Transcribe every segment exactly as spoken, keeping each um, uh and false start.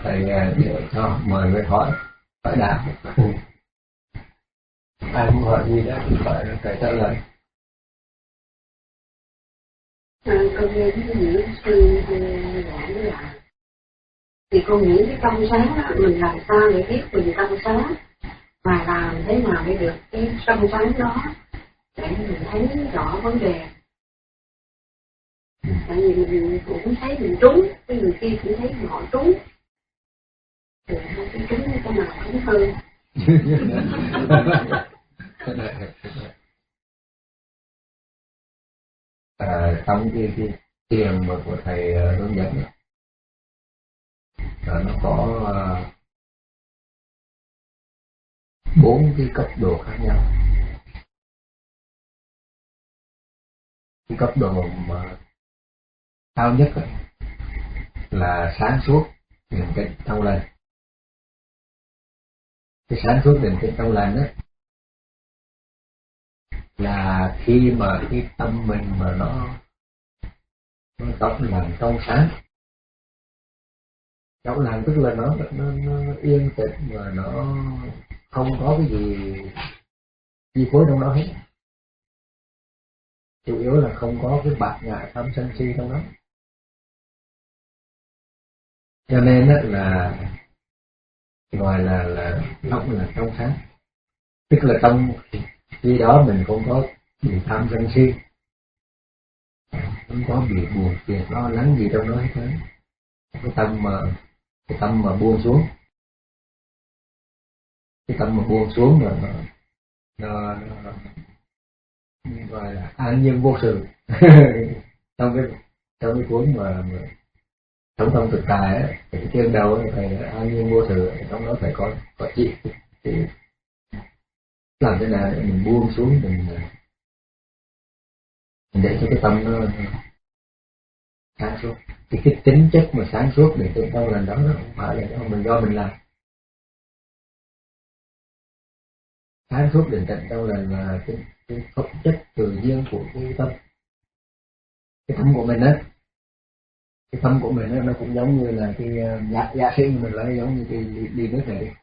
thầy để cho mời người hỏi hỏi đáp. Ai muốn hỏi gì đó thì phải thầy trả lời. À, con nghe cái những sư giảng là thì con nghĩ cái trong sáng đó, mình làm sao để biết mình trong sáng và làm thế nào để được cái trong sáng đó để mình thấy rõ vấn đề. Tại vì mình cũng thấy mình trúng, cái người kia cũng thấy họ trúng, thì hai cái trúng cái nào trúng hơn. À, trong cái cái tiền mà của thầy uh, hướng dẫn đó, nó có uh, bốn cái cấp độ khác nhau. Cái cấp độ mà cao nhất đó, là sáng suốt định tĩnh trong lành. Cái sáng suốt định tĩnh trong lành đó là khi mà cái tâm mình mà nó nó trong lành trong sáng. Trong lành tức là nó nó, nó yên tĩnh mà nó không có cái gì chi phối trong đó hết. Chủ yếu là không có cái bạt ngại tham sân si trong đó. Cho nên đó là gọi là là trong là trong sáng, tức là trong khi đó mình không có bị tham sân si, không có bị buồn phiền lo lắng gì trong đó hết trơn. Cái tâm mà cái tâm mà buông xuống, cái tâm mà buông xuống rồi nó nó, nó, nó gọi là an nhiên vô sự. trong cái trong cái cuốn mà, mà sống trong thực tại á, cái chương đầu ấy, thầy an nhiên vô sự, trong đó thầy có có chỉ, chỉ làm thế nào để mình buông xuống, mình, mình để cho cái tâm nó sáng suốt. Cái, cái tính chất mà sáng suốt để tự trong lần đó nó không phải là do mình do mình làm. Sáng suốt định tĩnh trong lần là cái, cái phẩm chất tự nhiên của cái tâm, cái tâm của mình á. Cái tâm của mình á, nó cũng giống như là cái giả, giả sử mình lấy giống như cái ly, ly nước này đi.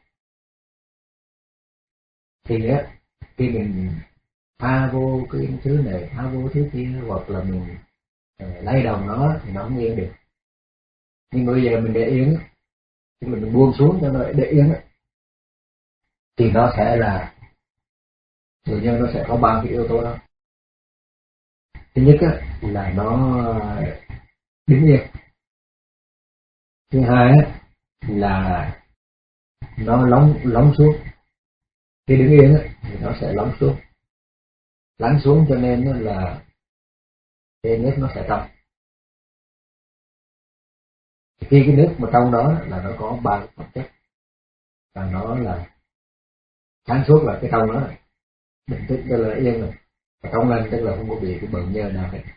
Thì á, khi mình pha vô cái thứ này, pha vô thứ kia, hoặc là mình uh, lay đồng nó thì nó không yên được. Nhưng bây giờ mình để yên á, thì mình buông xuống cho nó để yên á, thì nó sẽ là tự nhiên nó sẽ có ba cái yếu tố đó. Thứ nhất á, là nó đứng yên. Thứ hai á, là nó lóng lóng xuống. Khi đứng yên á, thì nó sẽ lóng xuống, lắng xuống, cho nên là cái nước nó sẽ trong. Khi cái nước mà trong đó là nó có ba phẩm chất, và nó là sáng suốt là cái trong đó, định tĩnh tức là yên rồi, và trong lành tức là không có bị cái bận nhơ nào hết.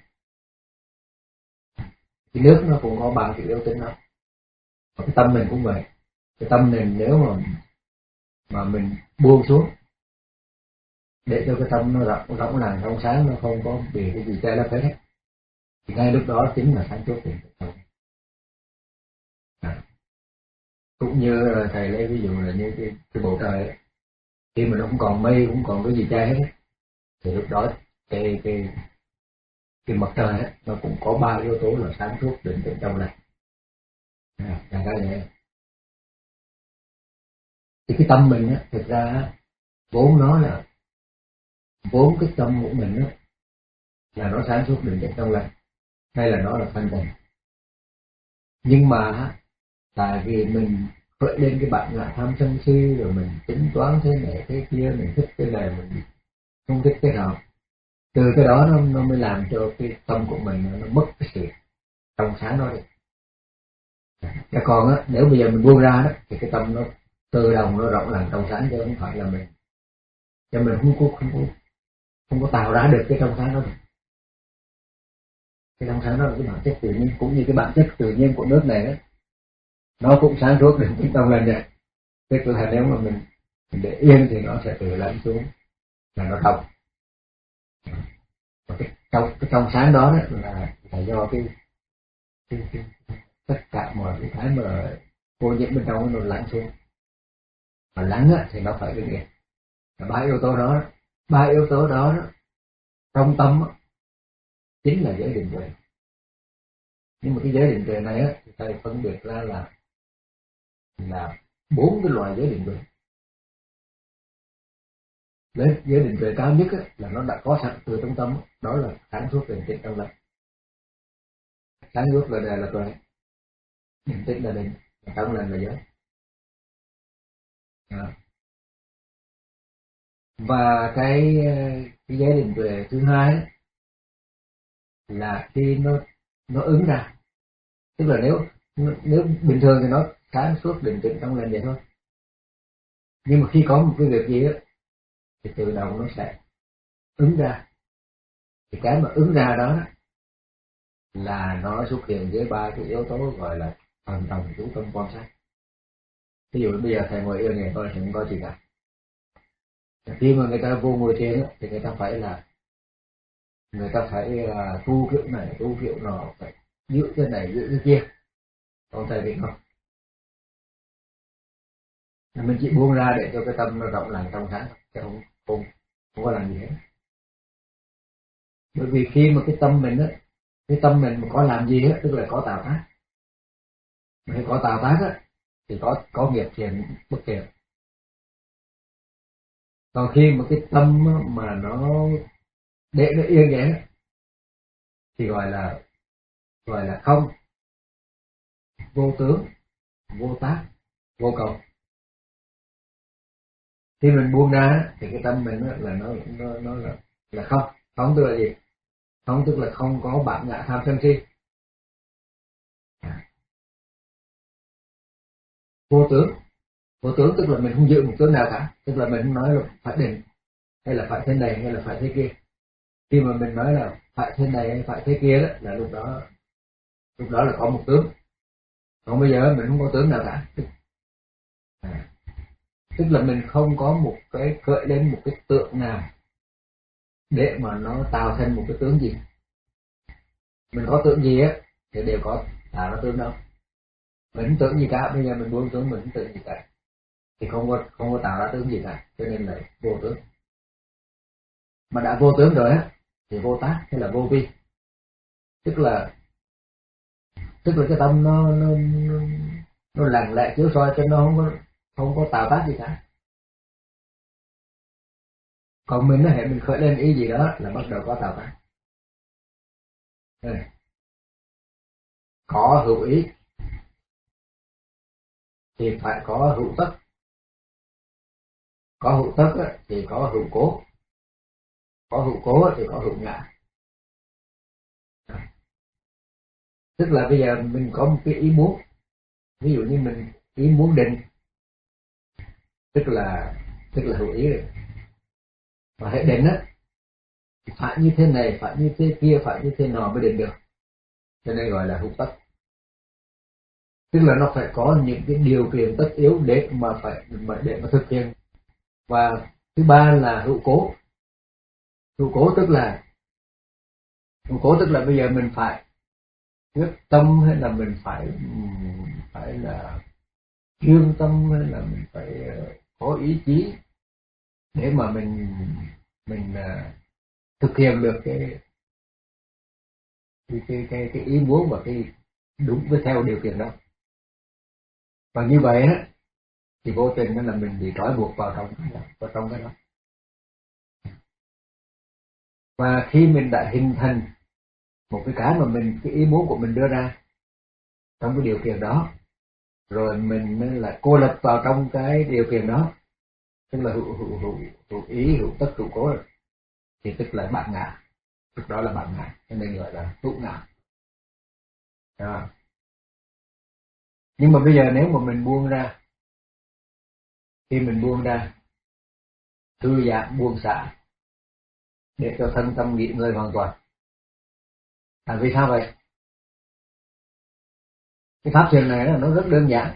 Cái nước nó cũng có ba cái yếu tính đó, và cái tâm mình cũng vậy. Cái tâm mình nếu mà mà mình buông xuống để cho cái tâm nó rộng rộng lành trong sáng, nó không có bị cái gì che lấp hết, thì ngay lúc đó chính là sáng suốt định tĩnh. À. Cũng như thầy lấy ví dụ là như cái, cái bầu trời ấy. Khi mà nó không còn mây, không còn cái gì che hết, thì lúc đó cái cái cái mặt trời ấy, nó cũng có ba yếu tố là sáng suốt định tĩnh trong lành. À, là cái này. Thì cái tâm mình á, thực ra vốn nó là vốn cái tâm của mình á, là nó sáng suốt định tĩnh trong lành, hay là nó là thanh tịnh. Nhưng mà tại vì mình khởi lên cái bản ngã tham sân si, rồi mình tính toán thế này thế kia, mình thích cái này, mình không thích cái nào, từ cái đó nó, nó mới làm cho cái tâm của mình nó mất cái sự trong sáng đó đi. Chứ còn á, nếu bây giờ mình buông ra đó, thì cái tâm nó tự động nó rộng lành trong sáng, chứ không phải là mình, cho mình không có không có không có tạo ra được cái trong sáng đó được. Cái trong sáng đó là cái bản chất tự nhiên, cũng như cái bản chất tự nhiên của nước này đó, nó cũng sáng suốt định tĩnh trong lành vậy. Tức là nếu mà mình, mình để yên thì nó sẽ tự lắng xuống, là nó trong. Cái trong cái trong sáng đó, đó là là do cái, cái, cái tất cả mọi cái thái mà ô nhiễm bên trong nó lắng xuống. Mà lắng á, thì nó phải bình yên. Ba yếu tố đó, ba yếu tố đó, đó trong tâm á, chính là giới định tuệ. Nhưng mà cái giới định tuệ này á, thì thầy phân biệt ra là là bốn cái loại giới định tuệ. Giới, giới định tuệ cao nhất á, là nó đã có sẵn từ trong tâm, đó là sáng suốt định tĩnh trong lành. Sáng suốt là đề là tuệ, định tĩnh là định, trong lành là giới. À. Và cái cái giới định tuệ thứ hai ấy, là khi nó nó ứng ra, tức là nếu nếu bình thường thì nó sáng suốt định tĩnh trong lành vậy thôi, nhưng mà khi có một cái việc gì á thì tự động nó sẽ ứng ra. Thì cái mà ứng ra đó, đó là nó xuất hiện với ba cái yếu tố gọi là thần đồng chú tâm quan sát. Ví dụ bây giờ thầy ngồi yên này thôi thì không có gì cả. Khi mà người ta vô ngồi thiền thì người ta phải là người ta phải uh, tu kiểu này tu kiểu nọ, phải giữ cái này giữ cái kia. Còn thầy thì không, mình chỉ buông ra để cho cái tâm nó rộng lặng trong sáng, chứ không không không có làm gì hết. Bởi vì khi mà cái tâm mình á, cái tâm mình mà có làm gì á, tức là có tạo tác. Mà khi có tạo tác á thì có có nghiệp thiện bất thiện. Còn khi mà cái tâm mà nó để nó yên vậy thì gọi là gọi là không, vô tướng, vô tác, vô cầu. Khi mình buông ra thì cái tâm mình là nó nó nó là là không. Không tức là gì? Không tức là không có bản ngã tham sân si. Vô tướng, vô tướng tức là mình không giữ một tướng nào cả, tức là mình không nói là phải định hay là phải thế này hay là phải thế kia. Khi mà mình nói là phải thế này hay phải thế kia đó, là lúc đó lúc đó là có một tướng. Còn bây giờ mình không có tướng nào cả, à, tức là mình không có một cái gợi lên một cái tượng nào để mà nó tạo thành một cái tướng gì. Mình có tượng gì á thì đều có tạo ra tướng đâu. Mình không tưởng gì cả, bây giờ mình buông tướng mình không tưởng gì cả thì không có không có tạo ra tướng gì cả, cho nên là vô tướng. Mà đã vô tướng rồi á thì vô tác hay là vô vi, tức là tức là cái tâm nó nó nó, nó lặng lẽ chiếu soi cho nó không có không có tạo tác gì cả. Còn mình nó hệ mình khởi lên ý gì đó là bắt đầu có tạo tác. Đây. Có hữu ý thì phải có hữu tất, có hữu tất thì có hữu cố, có hữu cố thì có hữu ngã. Tức là bây giờ mình có một cái ý muốn, ví dụ như mình ý muốn định, tức là tức là hữu ý rồi. Mà hệ định á phải như thế này, phải như thế kia, phải như thế nọ mới định được, cho nên gọi là hữu tất. Tức là nó phải có những cái điều kiện tất yếu để mà phải để mà thực hiện. Và thứ ba là hữu cố. Hữu cố tức là hữu cố tức là bây giờ mình phải quyết tâm hay là mình phải phải là chuyên tâm hay là mình phải có ý chí để mà mình mình thực hiện được cái cái cái cái, cái ý muốn và cái đúng với theo điều kiện đó. Và như vậy á thì vô tình nó là mình bị trói buộc vào trong vào trong cái đó. Và khi mình đã hình thành một cái cái mà mình cái ý muốn của mình đưa ra trong cái điều kiện đó, rồi mình mới là cô lập vào trong cái điều kiện đó, tức là hữu hữu hữu hữu ý, hữu tất, hữu cố, thì tức là bản ngã. Tức đó là bản ngã, cho nên gọi là hữu ngã. À. Nhưng mà bây giờ nếu mà mình buông ra, khi mình buông ra thư giãn buông xả để cho thân tâm nghỉ ngơi hoàn toàn. À, vì sao vậy? Cái pháp thiền này nó rất đơn giản,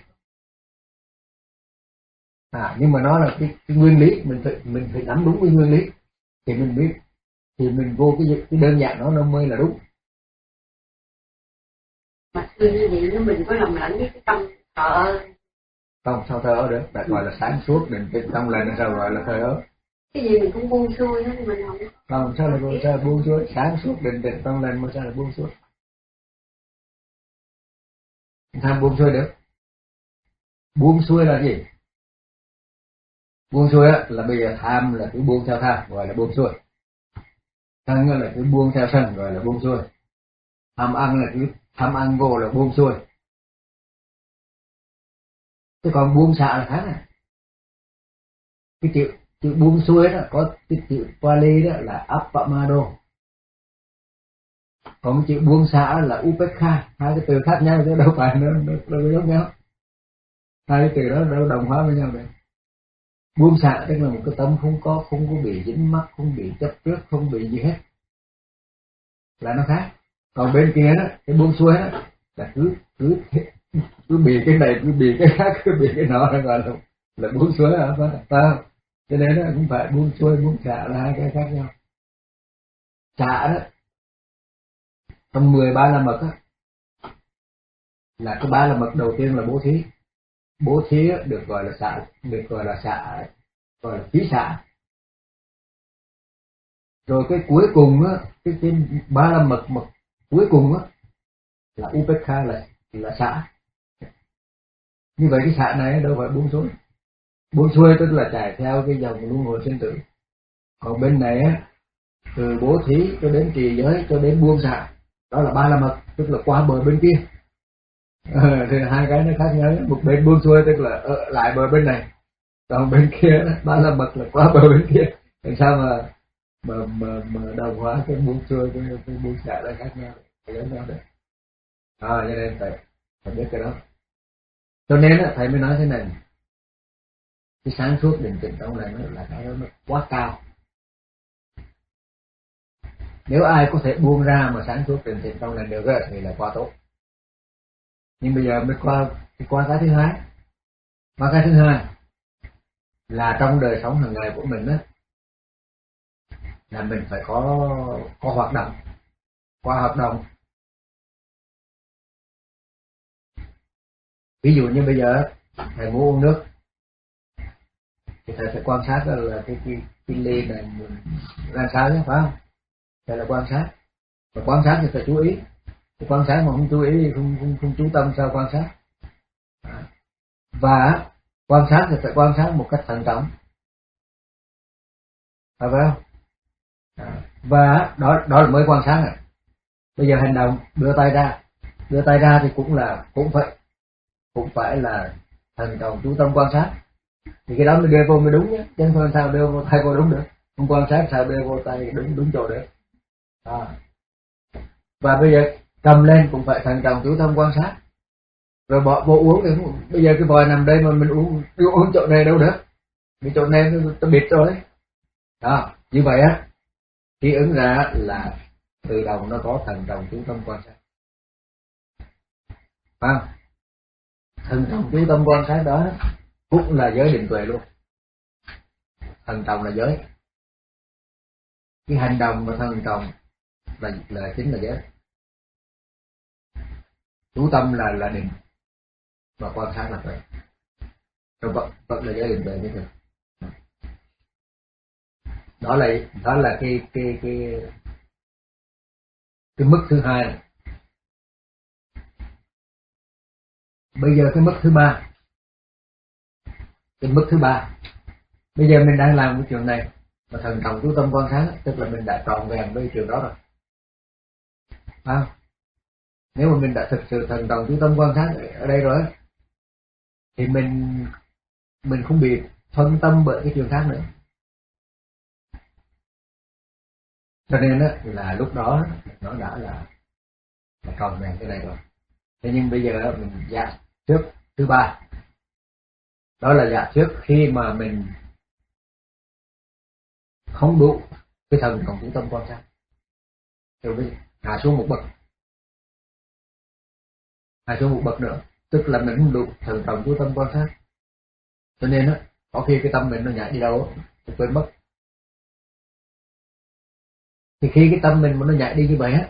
à, nhưng mà nó là cái, cái nguyên lý, mình phải mình phải nắm đúng cái nguyên lý thì mình biết, thì mình vô cái cái đơn giản đó nó mới là đúng. Mà như vậy nó mình có lầm lẫn với cái tâm thờ Không, sao thờ ơ được, tại gọi là sáng suốt định tĩnh trong lành, sao gọi là thờ ơ? Cái gì mình cũng buông xuôi hết, mình không. Không, sao là buông, sao là buông xuôi? Sáng suốt định tĩnh trong lành mà sao là buông xuôi? Tham buông xuôi được? Buông xuôi là gì? Buông xuôi á, là bây giờ tham là cứ buông theo tham, gọi là buông xuôi. Sân là cứ buông theo sân, gọi là buông xuôi. Tham ăn là cứ tham ăn vô là buông xuôi. Thế còn buông xả là khác này. Cái chữ, chữ buông xuôi đó, có cái chữ Pali đó là Appamado. Còn chữ buông xả là Upekha. Hai cái từ khác nhau chứ đâu phải nó, nó, nó giống nhau. Hai cái từ đó đâu đồng hóa với nhau được. Buông xả tức là một cái tâm không có không có bị dính mắc, không bị chấp trước, không bị gì hết, là nó khác. Còn bên kia đó, cái buông xuôi đó là cứ cứ cứ bị cái này, cứ bị cái khác, cứ bị cái nọ, gọi là là buông xuôi hả? Phải không? Cho nên nó cũng phải buông xuôi, buông xả là hai cái khác nhau. Xả đó trong mười ba la mật á, là cái ba la mật đầu tiên là bố thí. Bố thí được gọi là xả, được gọi là xả, gọi là phí xả. Rồi cái cuối cùng á, cái trên ba la mật mật cuối cùng á là Upekha, là là xả. Như vậy cái xả này đâu phải buông xuôi. Buông xuôi tức là chạy theo cái dòng luân hồi sinh tử. Còn bên này á, từ bố thí cho đến trì giới cho đến buông xả, đó là ba la mật, tức là qua bờ bên kia. À, thì hai cái nó khác nhau. Một bên buông xuôi tức là ở lại bờ bên này, còn bên kia ba la mật là qua bờ bên kia. Làm sao mà mà mà, mà đồng hóa cái buông xuôi cái, cái buông xả là khác nhau, giống nhau đấy. À, cho nên phải phải biết cái đó. Cho nên á, thầy mới nói thế này, cái sáng suốt định tĩnh trong lành là cái đó nó quá cao. Nếu ai có thể buông ra mà sáng suốt định tĩnh trong lành được á, thì là quá tốt. Nhưng bây giờ mới qua qua cái thứ hai. Qua cái thứ hai là trong đời sống hàng ngày của mình á, là mình phải có có hoạt động. Qua hoạt động, ví dụ như bây giờ thầy muốn uống nước thì thầy phải quan sát là cái cái, cái ly này mình làm sao chứ, phải không? Thầy là quan sát, và quan sát thì phải chú ý. Thì quan sát mà không chú ý, không không, không chú tâm sao quan sát? À. Và quan sát thì phải quan sát một cách thận trọng, phải không? À. Và đó đó là mới quan sát này. Bây giờ hành động đưa tay ra, đưa tay ra thì cũng là cũng phải cũng phải là thận trọng chú tâm quan sát. Thì cái đó mới đưa vô mới đúng nhé, chứ không sao đưa vô tay vô đúng được. Không quan sát sao đưa vô tay đúng đúng chỗ được. À. Và bây giờ cầm lên cũng phải thận trọng chú tâm quan sát. Rồi bỏ vô uống thì bây giờ cái vòi nằm đây mà mình uống uống chỗ này đâu được, cái chỗ này nó bịt rồi. Đó, như vậy á, khi ứng ra là tự động nó có thận trọng chú tâm quan sát. Phải không? Thận trọng chú tâm quan sát đó cũng là giới định tuệ luôn. Thận trọng là giới, cái hành động mà thận trọng là là chính là giới. Chú tâm là là định, và quan sát là tuệ. Rồi vẫn vẫn là giới định tuệ như thế. Đó là đó là cái cái cái cái mức thứ hai này. Bây giờ cái mức thứ ba, cái mức thứ ba, bây giờ mình đang làm cái chuyện này mà thần trọng chú tâm quan sát, tức là mình đã trọn vẹn với chuyện đó rồi, phải không? Nếu mà mình đã thực sự thần trọng chú tâm quan sát ở đây rồi thì mình mình không bị phân tâm bởi cái chuyện khác nữa. Cho nên đó, là lúc đó nó đã là, là trọn vẹn cái này rồi. Thế nhưng bây giờ mình dạ trước thứ ba, đó là dạ trước khi mà mình không đủ cái thần trọng chú tâm quan sát, rồi mới hạ xuống một bậc, hạ xuống một bậc nữa, tức là mình không đủ thần trọng chú tâm quan sát. Cho nên á, có khi cái tâm mình nó nhảy đi đâu thì quên mất. Thì khi cái tâm mình mà nó nhảy đi như vậy á,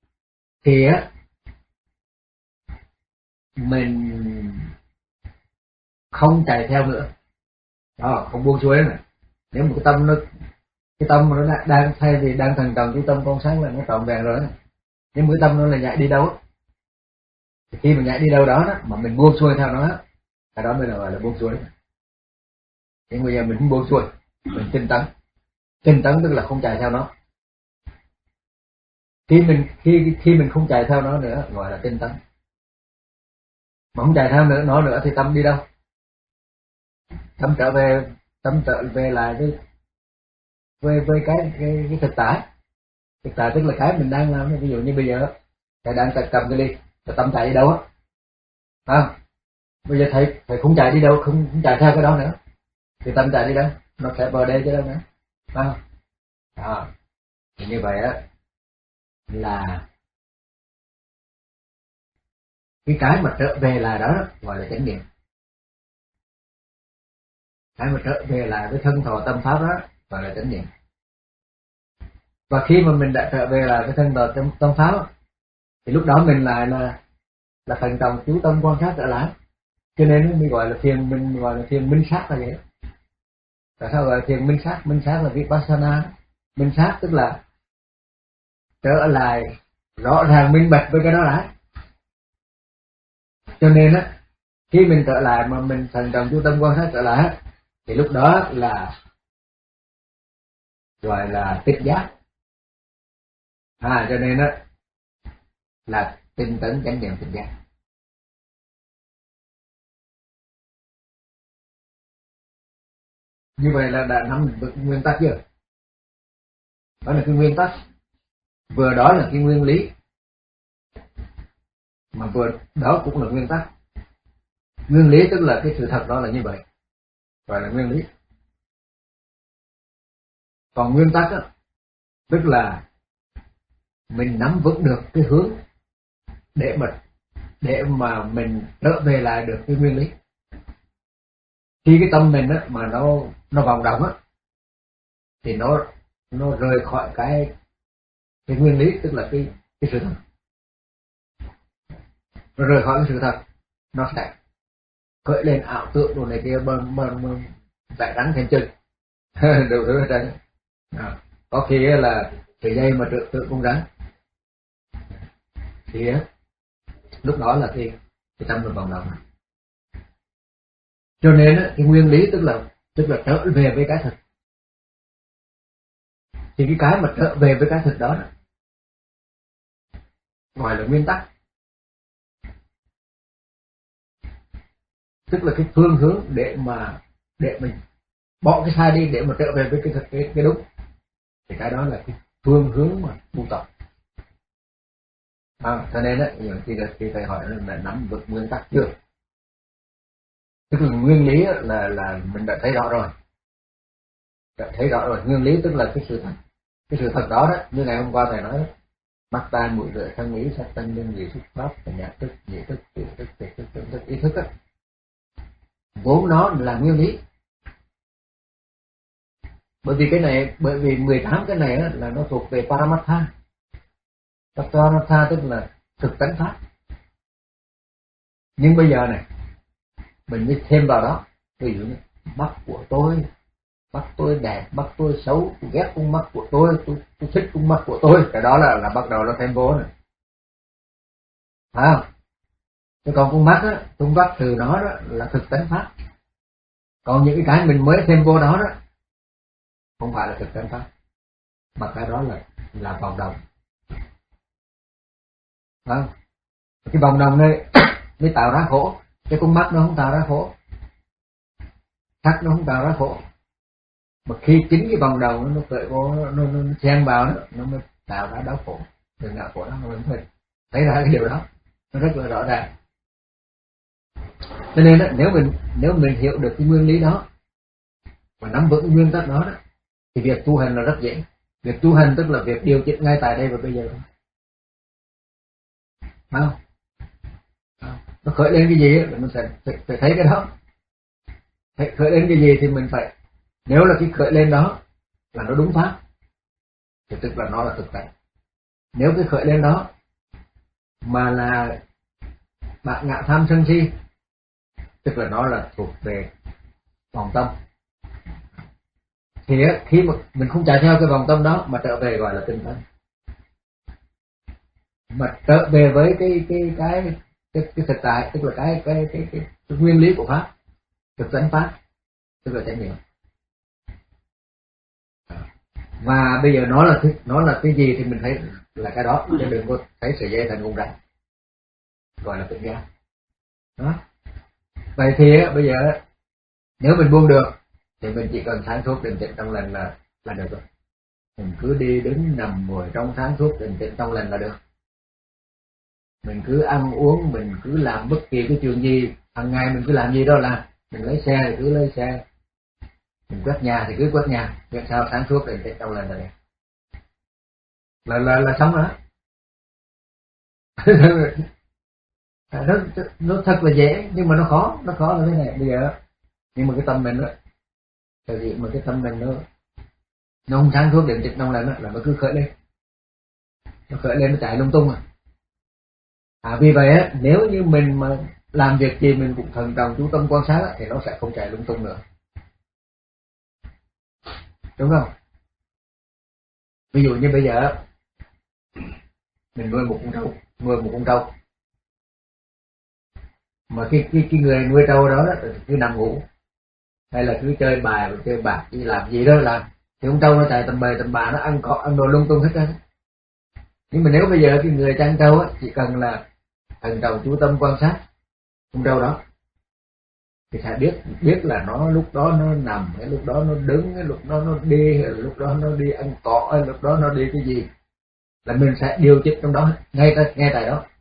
thì á mình không chạy theo nữa, đó, không buông xuôi này. Nếu một cái tâm nó cái tâm mà nó đang thay vì đang thần trọng cái tâm con sáng là nó trọn vẹn rồi đó. Nhưng cái tâm nó là nhảy đi đâu, thì khi mà nhảy đi đâu đó, đó mà mình buông xuôi theo nó, cái đó mới là gọi là buông xuôi. Nhưng bây giờ mình không buông xuôi, mình tinh tấn. Tinh tấn tức là không chạy theo nó. Khi mình khi khi mình không chạy theo nó nữa gọi là tinh tấn. Mà không chạy theo nữa nó nữa thì tâm đi đâu? Tâm trở về, tâm trở về lại với với với cái cái, cái thực tại. Thực tại tức là cái mình đang làm. Ví dụ như bây giờ thầy đang cầm cái ly, tâm chạy đi đâu á? À, bây giờ thầy thầy không chạy đi đâu, không, không chạy theo cái đó nữa, thì tâm chạy đi đâu? Nó sẽ vào đây chứ đâu nữa. À, à, thì như vậy á là cái cái mà trở về là đó gọi là chánh niệm. Cái mà trở về lại với thân thọ tâm pháp đó gọi là chánh niệm. Và khi mà mình đã trở về lại với thân thọ tâm, tâm pháp thì lúc đó mình lại là là thành trọng chú tâm quan sát trở lại. Cho nên nó mới gọi là thiền, mình gọi là thiền minh sát là vậy. Tại sao gọi là thiền minh sát? Minh sát là vipassana. Minh sát tức là trở lại rõ ràng minh bạch với cái đó đã. Cho nên á, khi mình trở lại mà mình thành trọng chú tâm quan sát trở lại thì lúc đó là gọi là tích giác. À, cho nên á là tinh tấn chánh niệm tích giác. Như vậy là đã nắm được nguyên tắc chưa? Đó là cái nguyên tắc, vừa đó là cái nguyên lý, mà vừa đó cũng là nguyên tắc. Nguyên lý tức là cái sự thật đó là như vậy, gọi là nguyên lý. Còn nguyên tắc đó, tức là mình nắm vững được cái hướng để mà để mà mình trở về lại được cái nguyên lý. Khi cái tâm mình á mà nó nó vòng động á thì nó nó rời khỏi cái cái nguyên lý, tức là cái cái sự thật. Nó rời khỏi cái sự thật, nó sẽ khởi lên ảo tượng đồ này kia, bơm bơm vẽ rắn thêm chân đủ thứ hết trơn. À, có khi là sợi dây mà tự tự con rắn thì á, lúc đó là cái cái tâm mình vòng động. Cho nên á, cái nguyên lý tức là tức là trở về với cái thực. Thì cái cái mà trở về với cái thực đó, đó gọi là nguyên tắc, tức là cái phương hướng để mà để mình bỏ cái sai đi để mà trở về với cái thực, cái, cái đúng. Thì cái đó là cái phương hướng mà tu tập. À, cho nên á, khi khi thầy hỏi là nắm vững nguyên tắc chưa, tức là nguyên lý là là mình đã thấy rõ rồi, đã thấy rõ rồi. Nguyên lý tức là cái sự thật, cái sự thật đó đó, như ngày hôm qua thầy nói, mắt tai mũi lưỡi thân ý sắc thân nhân vị xúc pháp và nhạc thức nhị thức tiểu thức tiệt thức tưởng thức ý thức á, vốn nó là nguyên lý. Bởi vì cái này, bởi vì mười tám cái này á, là nó thuộc về Paramatha. Paramatha tức là thực tánh pháp. Nhưng bây giờ này mình mới thêm vào đó, ví dụ như mắt của tôi, mắt tôi đẹp, mắt tôi xấu, tôi ghét con mắt của tôi, tôi, tôi thích con mắt của tôi, cái đó là là bắt đầu nó thêm vô này, phải không? Chứ còn con mắt á, con mắt từ nó đó là thực tánh pháp. Còn những cái mình mới thêm vô đó đó không phải là thực tánh pháp, mà cái đó là là vòng đồng. Phải không? Cái vòng đồng này mới tạo ra khổ, cái con mắt nó không tạo ra khổ, sắc nó không tạo ra khổ, mà khi chính cái vòng đầu nó cởi vô, nó nó, nó xen vào đó, nó mới tạo ra đau khổ. Đừng đạo khổ đó mà mình phải thấy ra cái điều đó, nó rất là rõ ràng. Cho nên đó, nếu mình nếu mình hiểu được cái nguyên lý đó và nắm vững nguyên tắc đó, đó thì việc tu hành là rất dễ. Việc tu hành tức là việc điều chỉnh ngay tại đây và bây giờ thôi. Phải không? Nó khởi lên cái gì thì mình phải, phải, phải thấy cái đó. Khởi lên cái gì thì mình phải, nếu là cái khởi lên đó là nó đúng pháp thì tức là nó là thực tại. Nếu cái khởi lên đó mà là bạn ngạ tham sân si tức là nó là thuộc về vòng tâm. Thì khi mà mình không chạy theo cái vòng tâm đó mà trở về gọi là tinh tấn, mà trở về với cái cái cái cái, cái thực tại, tức là cái cái cái, cái, cái nguyên lý của pháp, thực tánh pháp, tức là chánh niệm. Và bây giờ nó là thứ, nó là cái gì thì mình thấy là cái đó, chứ đừng có thấy sợi dây thành cung rắn, gọi là tự giác. Đó. Vậy thì bây giờ nếu mình buông được thì mình chỉ cần sáng suốt định tĩnh trong lành là là được rồi. Mình cứ đi đứng nằm ngồi trong sáng suốt định tĩnh trong lành là được. Mình cứ ăn uống, mình cứ làm bất kỳ cái chuyện gì, hàng ngày mình cứ làm gì đó là mình lấy xe thì cứ lấy xe, mình quét nhà thì cứ quét nhà, làm sao sáng suốt định tĩnh trong lành là được. Là là là xong rồi đó. nó, nó thật là dễ nhưng mà nó khó, nó khó là thế này. Bây giờ nhưng mà cái tâm mình đó, tại vì mà cái tâm mình nó nó không sáng suốt định tĩnh trong lành đó, là nó cứ khởi lên, nó khởi lên nó chạy lung tung à. À, vì vậy á, nếu như mình mà làm việc gì mình cũng thần trọng chú tâm quan sát á, thì nó sẽ không chạy lung tung nữa, đúng không? Ví dụ như bây giờ mình nuôi một con trâu, nuôi một con trâu, mà cái cái cái người nuôi trâu đó, đó cứ nằm ngủ hay là cứ chơi bài chơi bạc đi làm gì đó làm, thì con trâu nó chạy tầm bề tầm bạ, nó ăn cỏ ăn đồ lung tung hết trơn. Nhưng mà nếu bây giờ cái người chăn trâu á, chỉ cần là thần trọng chú tâm quan sát con trâu đó thì sẽ biết biết là nó lúc đó nó nằm, hay lúc đó nó đứng, hay lúc đó nó đi, hay lúc đó nó đi ăn cỏ, hay lúc đó nó đi cái gì, là mình sẽ điều chỉnh trong đó ngay tại ngay tại đó,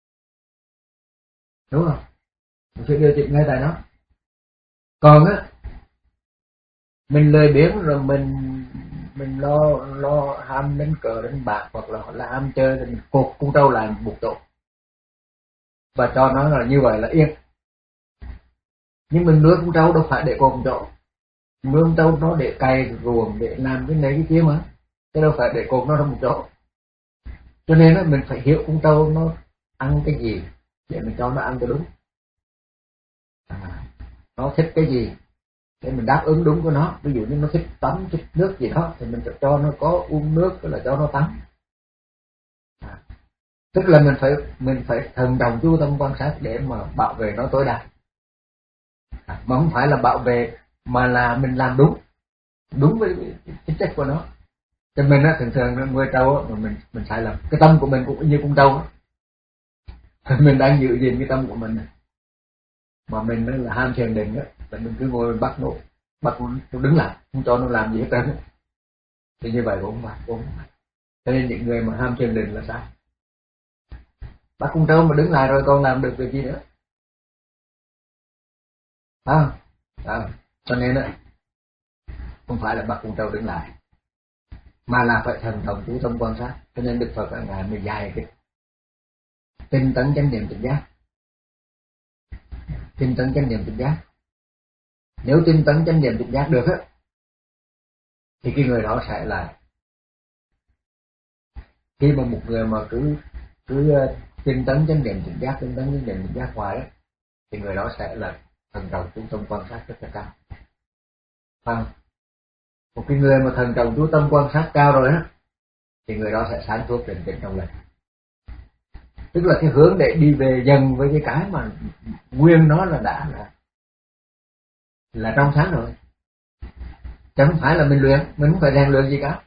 đúng không? Mình sẽ điều chỉnh ngay tại đó. Còn á mình lười biếng rồi mình mình lo lo ham đánh cờ đánh bạc hoặc là là ham chơi thì mình cột con trâu lại một chỗ và cho nó là như vậy là yên. Nhưng mình nuôi con trâu đâu phải để cột một chỗ, nuôi con trâu nó để cày ruộng, để làm cái này cái kia mà, chứ đâu phải để cột nó trong một chỗ. Cho nên là mình phải hiểu con trâu nó ăn cái gì để mình cho nó ăn cho đúng, à, nó thích cái gì để mình đáp ứng đúng của nó. Ví dụ như nó thích tắm, thích nước gì đó thì mình cho nó có uống nước, tức là cho nó tắm. À, tức là mình phải mình phải thần trọng chú tâm quan sát để mà bảo vệ nó tối đa. À, mà không phải là bảo vệ mà là mình làm đúng đúng với tính chất của nó. Cho mình á, thường thường nó nuôi trâu á, mà mình mình sai lầm, cái tâm của mình cũng như con trâu á, mình đang giữ gìn cái tâm của mình này. Mà mình nó là ham thiền định á, là mình cứ ngồi mình bắt nó bắt nó đứng lại, không cho nó làm gì hết trơn, thì như vậy cũng không phải, cũng không phải. Cho nên những người mà ham thiền định là sai. Bắt con trâu mà đứng lại rồi con làm được việc gì nữa, phải không? À, cho nên á không phải là bắt con trâu đứng lại, mà là phải thần trọng chú tâm quan sát. Cho nên Đức Phật là ngài mới dạy cái tinh tấn chánh niệm tỉnh giác, tinh tấn chánh niệm tỉnh giác. Nếu tinh tấn chánh niệm tỉnh giác được á, thì cái người đó sẽ là, khi mà một người mà cứ cứ tinh tấn chánh niệm tỉnh giác, tinh tấn chánh niệm tỉnh giác hoài á, thì người đó sẽ là thần trọng chú tâm quan sát rất là cao. Không? Một cái người mà thần trọng chú tâm quan sát cao rồi á, thì người đó sẽ sáng suốt định tĩnh trong lành. Tức là cái hướng để đi về dần với cái cái mà nguyên nó là đã là là trong sáng rồi. Chứ không phải là mình luyện, mình không phải rèn luyện gì cả.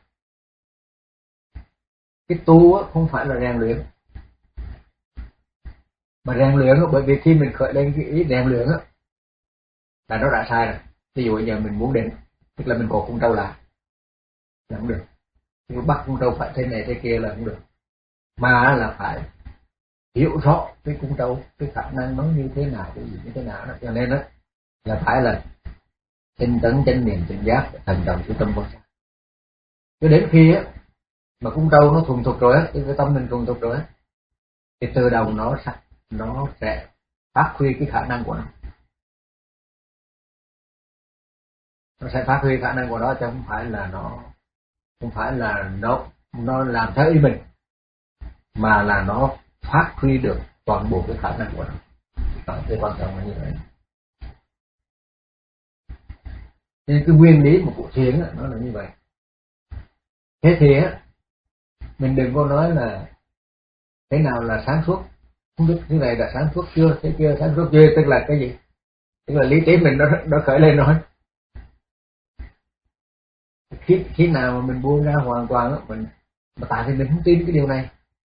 Cái tu á không phải là rèn luyện, mà rèn luyện á, bởi vì khi mình khởi lên cái ý rèn luyện á là nó đã sai rồi. Ví dụ bây giờ mình muốn định, tức là mình cột con trâu lại là không được, nhưng bắt con trâu phải thế này thế kia là không được, mà là phải hiểu rõ cái con trâu, cái khả năng nó như thế nào, cái gì như thế nào đó. Cho nên đó là phải là tinh tấn chánh niệm tỉnh giác, thần trọng chú tâm quan sát. Cho đến khi á mà con trâu nó thuần thục rồi á, cái tâm mình thuần thục rồi á, thì tự động nó sẽ nó sẽ phát huy cái khả năng của nó, nó sẽ phát huy khả năng của nó, chứ không phải là nó không phải là nó nó làm theo ý mình, mà là nó phát huy được toàn bộ cái khả năng của nó. Đó, cái quan trọng là như vậy. Nên cái nguyên lý một cuộc thiền á, nó là như vậy. Thế thì á, mình đừng có nói là thế nào là sáng suốt, không biết thế này là sáng suốt chưa, thế kia sáng suốt chưa, tức là cái gì? Tức là lý trí mình nó nó khởi lên nói. Khi khi nào mà mình buông ra hoàn toàn á, mình mà tại vì mình không tin cái điều này.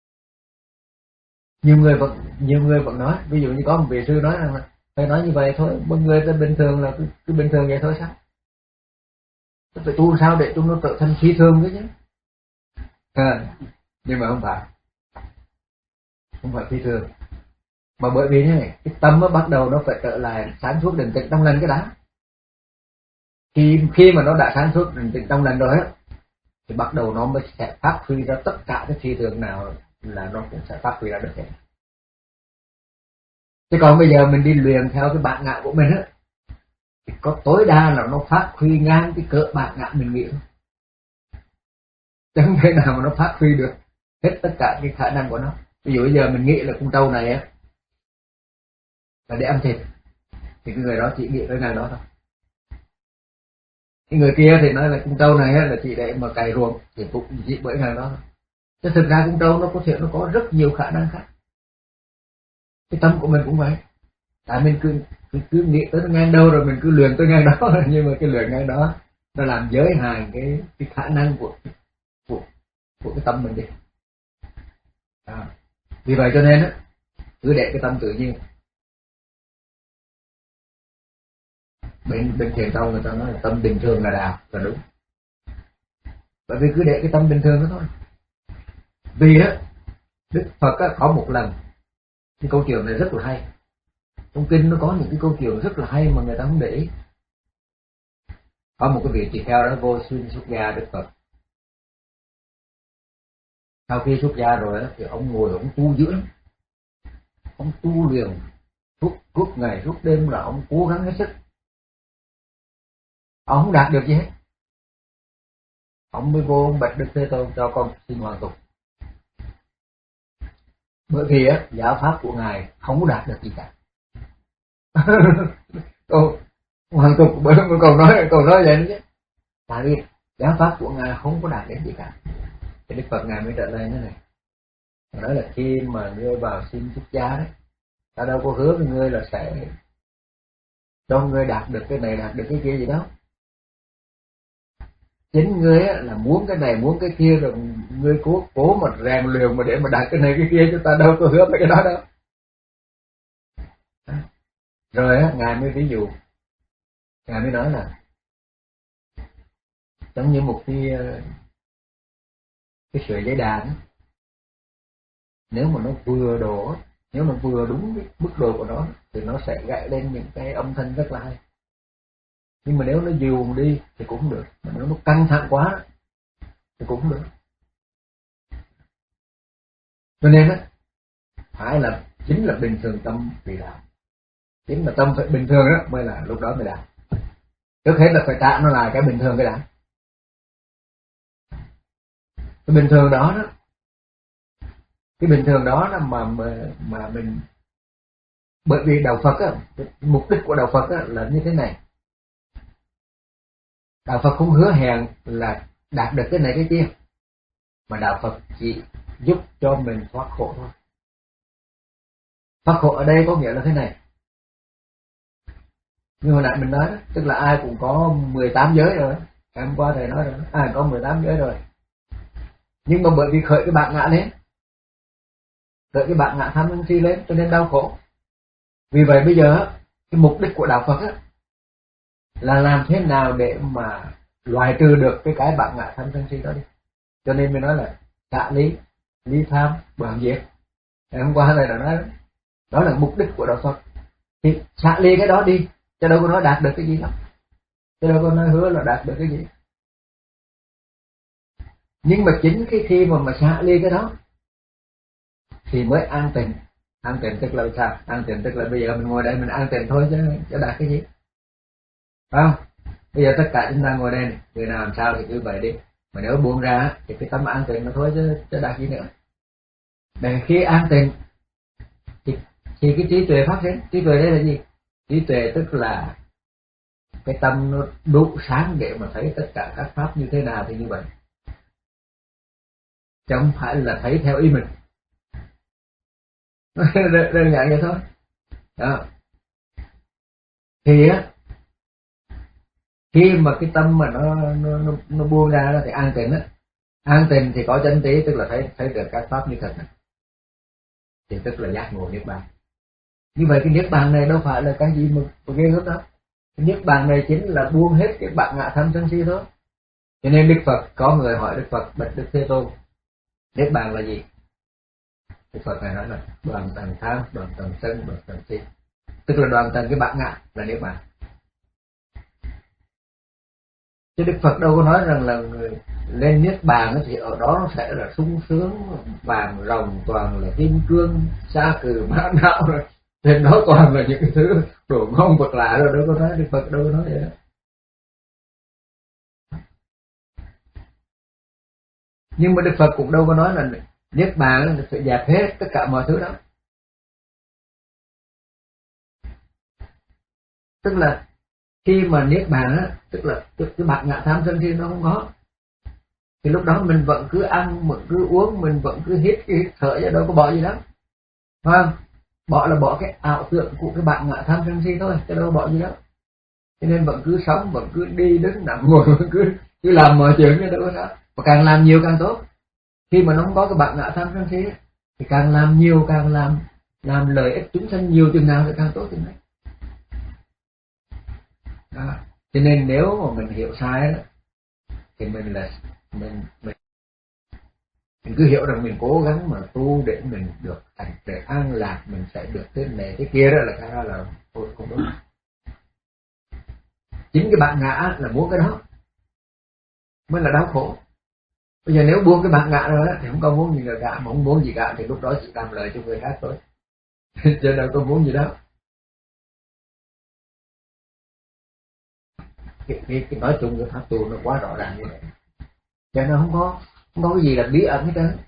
Nhiều người vẫn nhiều người vẫn nói, ví dụ như có một vị sư nói rằng là phải nói như vậy thôi, một người ta bình thường là cứ, cứ bình thường vậy thôi sao? Phải tu sao để chúng nó trở thành phi thường chứ? À, nhưng mà không phải, không phải phi thường, mà bởi vì như này, cái tâm nó bắt đầu nó phải trở lại sáng suốt định tĩnh trong lành cái đã. Khi khi mà nó đã sáng suốt định tĩnh trong lành rồi á, thì bắt đầu nó mới sẽ phát huy ra tất cả cái phi thường nào là nó cũng sẽ phát huy ra được hết. Chứ còn bây giờ mình đi luyện theo cái bản ngã của mình á, thì có tối đa là nó phát huy ngang cái cỡ bản ngã mình nghĩ, chứ không thể nào mà nó phát huy được hết tất cả cái khả năng của nó. Ví dụ bây giờ mình nghĩ là con trâu này á là để ăn thịt, thì cái người đó chỉ nghĩ tới ngày đó thôi. Cái người kia thì nói là con trâu này á là chỉ để mà cày ruộng, thì cũng chỉ bởi ngày đó thôi. Chứ thực ra con trâu nó có thể nó có rất nhiều khả năng khác. Cái tâm của mình cũng vậy, tại mình cứ cứ, cứ nghĩ tới ngang đâu rồi mình cứ luyện tới ngang đó, nhưng mà cái luyện ngang đó nó làm giới hạn cái cái khả năng của của của cái tâm mình đi. À, vì vậy cho nên á, cứ để cái tâm tự nhiên. Bên bên thiền tông người ta nói là tâm bình thường là đạo, là đúng. Bởi vì cứ để cái tâm bình thường đó thôi. Vì á, Đức Phật á, có một lần, cái câu chuyện này rất là hay. Trong kinh nó có những cái câu chuyện rất là hay mà người ta không để ý. Có một cái vị tỳ kheo đó vô xin xuất gia Đức Phật. Sau khi xuất gia rồi á, thì ông ngồi ông tu dữ lắm. Ông tu liền suốt suốt ngày suốt đêm là ông cố gắng hết sức. Ông không đạt được gì hết. Ông mới vô ông bạch Đức Thế Tôn cho con xin hoàn tục. Bởi vì á, giáo pháp của ngài không có đạt được gì cả. Còn hoàn tục bởi vì còn nói còn nói vậy nữa chứ. Tại vì giáo pháp của ngài không có đạt được gì cả. Thì Đức Phật ngài mới trở lại thế này. Nói là khi mà ngươi vào xin xuất gia đấy, ta đâu có hứa với ngươi là sẽ cho ngươi đạt được cái này đạt được cái kia gì đó. Chính ngươi là muốn cái này muốn cái kia rồi ngươi cố cố mà rèn luyện mà để mà đạt cái này cái kia, chứ ta đâu có hứa với cái đó đâu. Rồi á, ngài mới ví dụ, ngài mới nói là giống như một cái cái sợi dây đàn, nếu mà nó vừa độ, nếu nó vừa đúng cái mức độ của nó thì nó sẽ gãy lên những cái âm thanh rất là hay. Nhưng mà nếu nó dìu đi thì cũng được, mà nếu nó căng thẳng quá thì cũng được. Cho nên á, phải là chính là bình thường tâm vì đạo, chính là tâm phải bình thường đó mới là lúc đó mới đạt. Trước hết là phải tạo nó là cái bình thường cái đã. Cái bình thường đó đó, cái bình thường đó là mà mà, mà mình, bởi vì đạo Phật á, mục đích của đạo Phật á là như thế này. Đạo Phật không hứa hẹn là đạt được cái này cái kia, mà đạo Phật chỉ giúp cho mình thoát khổ thôi. Thoát khổ ở đây có nghĩa là thế này. Như hồi nãy mình nói, tức là ai cũng có mười tám giới rồi. Hôm qua thầy nói rồi, ai có mười tám giới rồi. Nhưng mà bởi vì khởi cái bản ngã lên, khởi cái bản ngã tham sân si lên cho nên đau khổ. Vì vậy bây giờ cái mục đích của đạo Phật á, là làm thế nào để mà loại trừ được cái cái bản ngã tham sân si đó đi. Cho nên mình nói là xả lý, ly tham, đoạn diệt. Hôm qua thầy đã nói đó, đó là mục đích của đạo Phật. Thì xả ly cái đó đi, chứ đâu có nói đạt được cái gì đâu, chứ đâu có nói hứa là đạt được cái gì. Nhưng mà chính cái khi mà mà xả ly cái đó thì mới an tịnh. An tịnh tức là sao? An tịnh tức là bây giờ mình ngồi đây mình an tịnh thôi chứ, chứ đạt cái gì. Phải không? Bây giờ tất cả chúng ta ngồi đây này, người nào làm sao thì cứ vậy đi. Mà nếu buông ra thì cái tâm an tịnh mà thôi chứ, chứ đạt gì nữa. Để khi an tịnh thì, thì cái trí tuệ phát sinh. Trí tuệ đây là gì? Trí tuệ tức là cái tâm nó đủ sáng để mà thấy tất cả các pháp như thế nào thì như vậy, chứ không phải là thấy theo ý mình. Đơn giản vậy thôi. Đó. Thì á, khi mà cái tâm mà nó nó nó, nó buông ra đó thì an tịnh á, an tịnh thì có chánh trí, tức là thấy thấy được các pháp như thật này, thì tức là giác ngộ niết bàn. Như vậy cái niết bàn này đâu phải là cái gì mà ghê hết đâu. Cái niết bàn này chính là buông hết cái bản ngã tham sân si thôi. Cho nên Đức Phật, có người hỏi Đức Phật, bạch Đức Thế Tôn, niết bàn là gì? Đức Phật này nói là đoàn tầng tham, đoàn tầng sân, đoàn tầng si, tức là đoàn tầng cái bản ngã là niết bàn. Chứ Đức Phật đâu có nói rằng là người lên niết bàn thì ở đó nó sẽ là sung sướng, vàng rồng, toàn là kim cương, sa cừ mã não rồi, trên đó toàn là những cái thứ đồ ngon vật lạ rồi, đâu có nói, Đức Phật đâu có nói vậy đó. Nhưng mà Đức Phật cũng đâu có nói là niết bàn là phải dẹp hết tất cả mọi thứ đó. Tức là khi mà niết bàn á, tức là cái bản ngã tham sân si nó không có, thì lúc đó mình vẫn cứ ăn, mình cứ uống, mình vẫn cứ hít cái hít thở, chứ đâu có bỏ gì đó, phải không? Bỏ là bỏ cái ảo tưởng của cái bản ngã tham sân si thôi, chứ đâu có bỏ gì đó. Cho nên vẫn cứ sống, vẫn cứ đi đứng nằm ngồi, vẫn cứ cứ làm mọi chuyện, chứ đâu có sao. Và càng làm nhiều càng tốt. Khi mà nó không có cái bản ngã tham sân si thì càng làm nhiều, càng làm làm lợi ích chúng sanh nhiều chừng nào thì càng tốt chừng đấy. Đó. Cho nên nếu mà mình hiểu sai đó, thì mình là mình mình mình cứ hiểu rằng mình cố gắng mà tu để mình được thành để an lạc, mình sẽ được thế này thế kia, đó là cái đó là thôi không đúng. Chính cái bản ngã là muốn cái đó mới là đau khổ. Bây giờ nếu buông cái bản ngã rồi đó thì không có muốn gì nữa cả, mà không muốn gì cả thì lúc đó chỉ làm lời cho người khác thôi. Chứ đâu có muốn gì đó. Cái, cái, cái nói chung cái pháp tu nó quá rõ ràng như vậy, cho nó không có không có cái gì là bí ẩn hết trơn.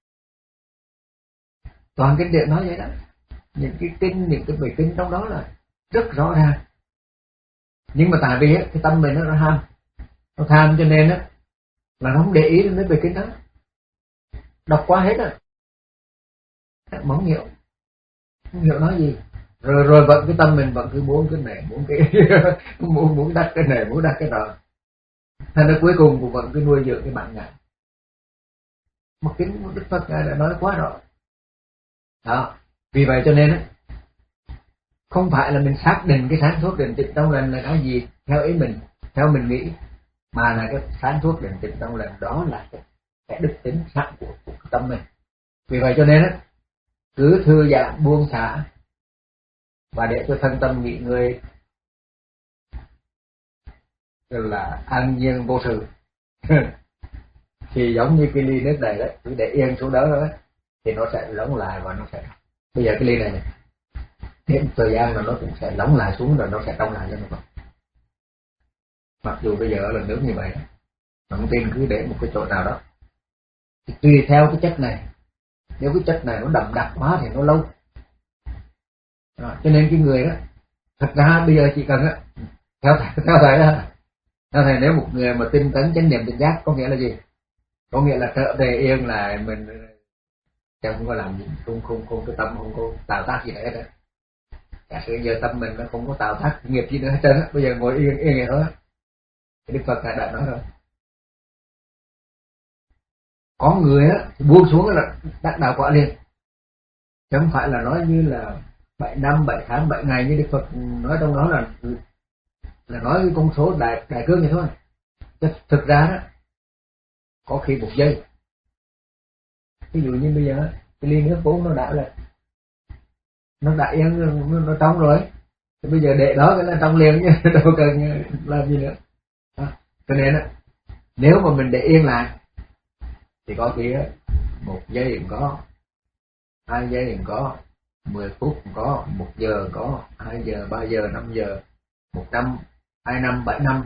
Toàn kinh điển nói vậy đó, những cái kinh, những cái bài kinh trong đó là rất rõ ràng. Nhưng mà tại vì cái tâm mình nó, nó ham, nó tham, cho nên á là nó không để ý đến mấy bài kinh đó, đọc qua hết rồi mà không hiểu, không hiểu nói gì, rồi rồi vẫn cái tâm mình vẫn cứ muốn cái này, muốn cái muốn muốn đắc cái này, muốn đắc cái đó, thành ra cuối cùng cũng vẫn cứ nuôi dưỡng cái bản ngã. Một kinh Đức Phật đã nói quá rõ đó. Vì vậy cho nên á, không phải là mình xác định cái sáng suốt định tĩnh trong lành là cái gì theo ý mình, theo mình nghĩ, mà là cái sáng suốt định tĩnh trong lành đó là cái, cái đức tính sẵn của, của cái tâm mình. Vì vậy cho nên á, cứ thư giãn buông xả và để cho thân tâm nghỉ ngơi là an nhiên vô sự. Thì giống như cái ly nước này đấy, cứ để yên xuống đó đó thì nó sẽ lắng lại và nó sẽ, bây giờ cái ly này này đến thời gian là nó cũng sẽ lắng lại xuống rồi nó sẽ trong lại cho nó. Mặc dù bây giờ là nước như vậy, mà không tin cứ để một cái chỗ nào đó thì tùy theo cái chất này, nếu cái chất này nó đậm đặc quá thì nó lâu. À, cho nên cái người đó thật ra bây giờ chỉ cần á, theo thầy theo thầy đó, theo thầy, nếu một người mà tinh tấn chánh niệm tỉnh giác có nghĩa là gì? Có nghĩa là trở về yên là mình chẳng không có làm gì, không không không cái tâm không có tạo tác gì nữa hết. Giả sử giờ tâm mình nó không có tạo tác nghiệp gì nữa hết trơn á, bây giờ ngồi yên yên vậy thôi. Đức Phật đã nói rồi, có người á buông xuống là đắc đạo quả liền, chứ không phải là nói như là bảy năm, bảy tháng, bảy ngày như Đức Phật nói trong đó là là nói cái con số đại đại cương vậy thôi. Chứ thực ra đó có khi một giây, ví dụ như bây giờ cái ly nước uống nó đã là nó đã yên, nó, nó trong rồi, thì bây giờ để đó cái nó trong liền chứ đâu cần làm gì nữa. Đó. Cho nên á, nếu mà mình để yên lại thì có khi á một giây cũng có, hai giây cũng có, mười phút cũng có, một giờ cũng có, hai giờ, ba giờ, năm giờ, một năm, hai năm, bảy năm.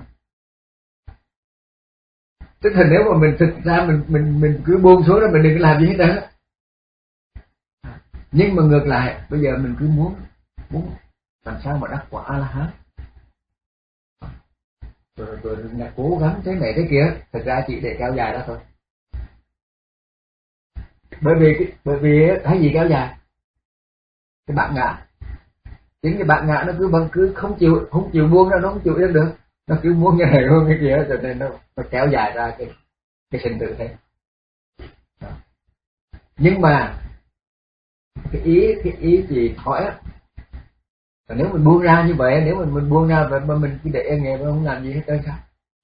Tức là nếu mà mình thực ra mình mình mình cứ buông xuống đó, mình đừng làm gì hết đó. Nhưng mà ngược lại, bây giờ mình cứ muốn muốn làm sao mà đắc quả A La Hán, rồi, rồi là cố gắng thế này thế kia, thực ra chỉ để kéo dài đó thôi. Bởi vì cái, bởi vì cái gì kéo dài? Cái bản ngã. Chính cái bản ngã nó cứ vẫn cứ không chịu không chịu buông ra, nó không chịu yên được, nó cứ muốn như này muốn cái kia, cho nên nó nó kéo dài ra cái cái sinh tử thế. Đó. Nhưng mà cái ý cái ý gì hỏi á, nếu mình buông ra như vậy, nếu mình mình buông ra vậy mà mình cứ để yên nghề, không làm gì hết trơn sao?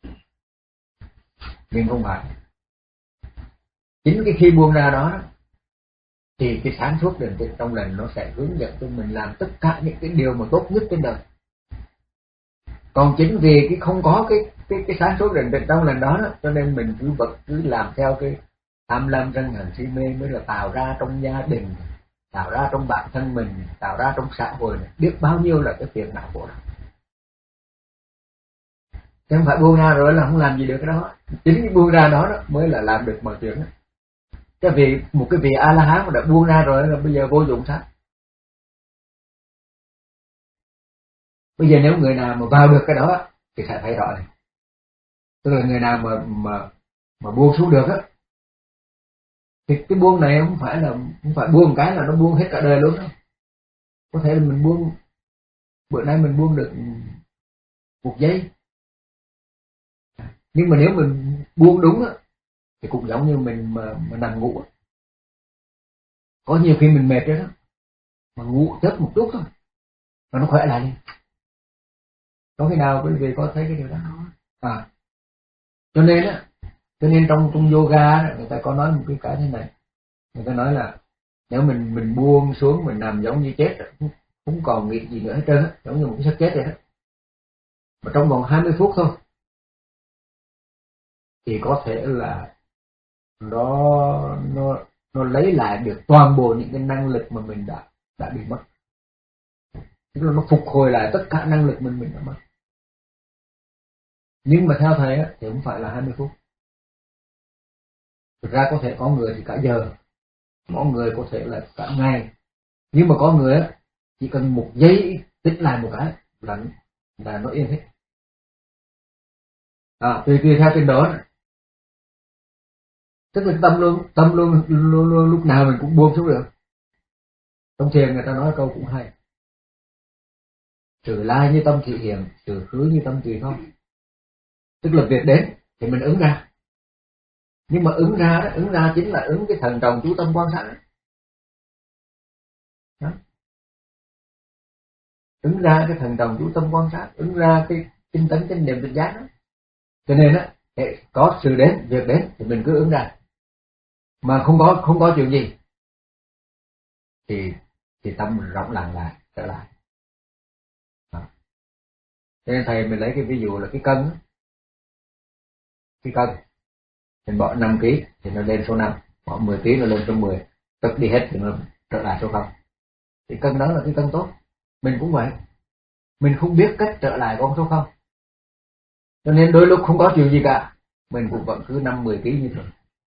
Nhưng không phải. Chính cái khi buông ra đó thì cái sáng suốt định tĩnh trong lành nó sẽ hướng dẫn cho mình làm tất cả những cái điều mà tốt nhất trên đời. Còn chính vì cái không có cái cái cái sáng suốt định tĩnh trong lành đó, đó cho nên mình cứ vật cứ làm theo cái tham lam sân hận si mê, mới là tạo ra trong gia đình, tạo ra trong bản thân mình, tạo ra trong xã hội này, biết bao nhiêu là cái phiền não của nó. Chứ không phải buông ra rồi là không làm gì được cái đó. Chính cái buông ra đó, đó mới là làm được mọi chuyện đó. Cái vị một cái vị A La Hán mà đã buông ra rồi là bây giờ vô dụng sao? Bây giờ nếu người nào mà vào được cái đó thì sẽ thấy rõ này. Tức là người nào mà mà mà buông xuống được á, thì cái buông này không phải là không phải buông một cái là nó buông hết cả đời luôn đâu. Có thể là mình buông bữa nay mình buông được một giây, nhưng mà nếu mình buông đúng á thì cũng giống như mình mà, mà nằm ngủ. Có nhiều khi mình mệt rồi đó, mà ngủ chớp một chút thôi mà nó khỏe lại đi. Có khi nào quý vị có thấy cái điều đó không? À, cho nên á, cho nên trong trong yoga người ta có nói một cái cái thế này, người ta nói là nếu mình mình buông xuống, mình nằm giống như chết, không, không còn nghĩ gì nữa hết trơn á, giống như một cái xác chết vậy đó, mà trong vòng hai mươi phút thôi thì có thể là nó nó nó lấy lại được toàn bộ những cái năng lực mà mình đã đã bị mất, tức là nó phục hồi lại tất cả năng lực mình mình đã mất. Nhưng mà theo thầy á, thì không phải là hai mươi phút. Thực ra có thể có người thì cả giờ, có người có thể là cả ngày, nhưng mà có người á, chỉ cần một giây tích lại một cái là là nó yên hết. À, tùy tùy theo trên đó. Tức là tâm luôn tâm luôn, luôn, luôn lúc nào mình cũng buông xuống được. Trong thiền người ta nói câu cũng hay: sự lai như tâm thị hiện, sự khứ như tâm tùy không. Tức là việc đến thì mình ứng ra, nhưng mà ứng ra đó, ứng ra chính là ứng cái thần trọng chú tâm quan sát đó. Đó. Ứng ra cái thần trọng chú tâm quan sát, ứng ra cái tinh tấn chánh niệm tỉnh giác đó. Cho nên á, có sự đến, việc đến thì mình cứ ứng ra, mà không có không có chuyện gì thì thì tâm mình rộng lặng lại trở lại. Đó. Cho nên thầy mình lấy cái ví dụ là cái cân đó. Cái cân mình bỏ năm ký thì nó lên số năm, bỏ mười ký nó lên số mười, tức đi hết thì nó trở lại số không. Thì cân đó là cái cân tốt. Mình cũng vậy, mình không biết cách trở lại con số không, cho nên đôi lúc không có chuyện gì cả, mình cũng vẫn cứ năm mười ký như thường.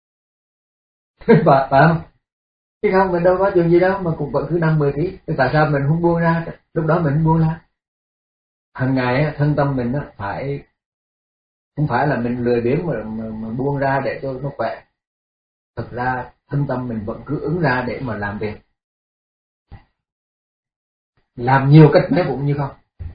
Phải không? Chứ không mình đâu có chuyện gì đâu mà cũng vẫn cứ năm mười ký. Thì tại sao mình không buông ra? Lúc đó mình không buông ra. Hằng ngày thân tâm mình phải, không phải là mình lười biếng mà, mà, mà buông ra để cho nó khỏe. Thực ra thân tâm mình vẫn cứ ứng ra để mà làm việc, làm nhiều cách mấy cũng như không.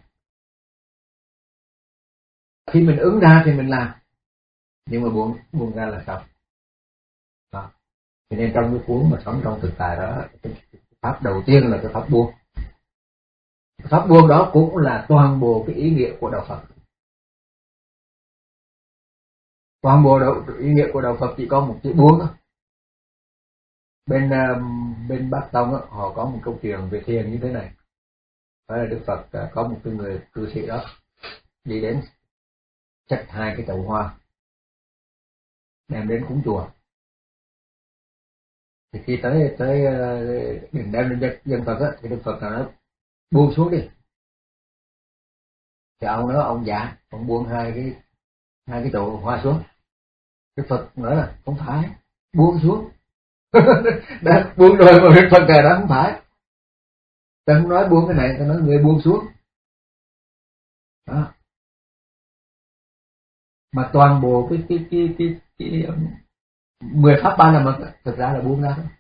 Khi mình ứng ra thì mình làm, nhưng mà buông buông ra là xong. Đó. Cho nên trong cái cuốn mà sống trong thực tại đó, cái pháp đầu tiên là cái pháp buông. Cái pháp buông đó cũng là toàn bộ cái ý nghĩa của đạo Phật. Toàn bộ đạo, ý nghĩa của đạo Phật chỉ có một chữ buông thôi. Bên bên Bắc Tông đó, họ có một câu chuyện về thiền như thế này. Đó là Đức Phật có một cái người cư sĩ đó đi đến xách hai cái chậu hoa đem đến cúng chùa. Thì khi tới tới đừng đem lên dân, dân Phật á, thì Đức Phật nói buông xuống đi. Thì ông nói ông dạ, ông buông hai cái hai cái chậu hoa xuống. Đức Phật nói là không phải, buông xuống. Đã, buông rồi mà Đức Phật kể đó không phải. Ta không nói buông cái này, ta nói người buông xuống. Đó. mà toàn bộ cái cái cái cái, cái, cái mười pháp ba la mật thực ra là buông ra thôi.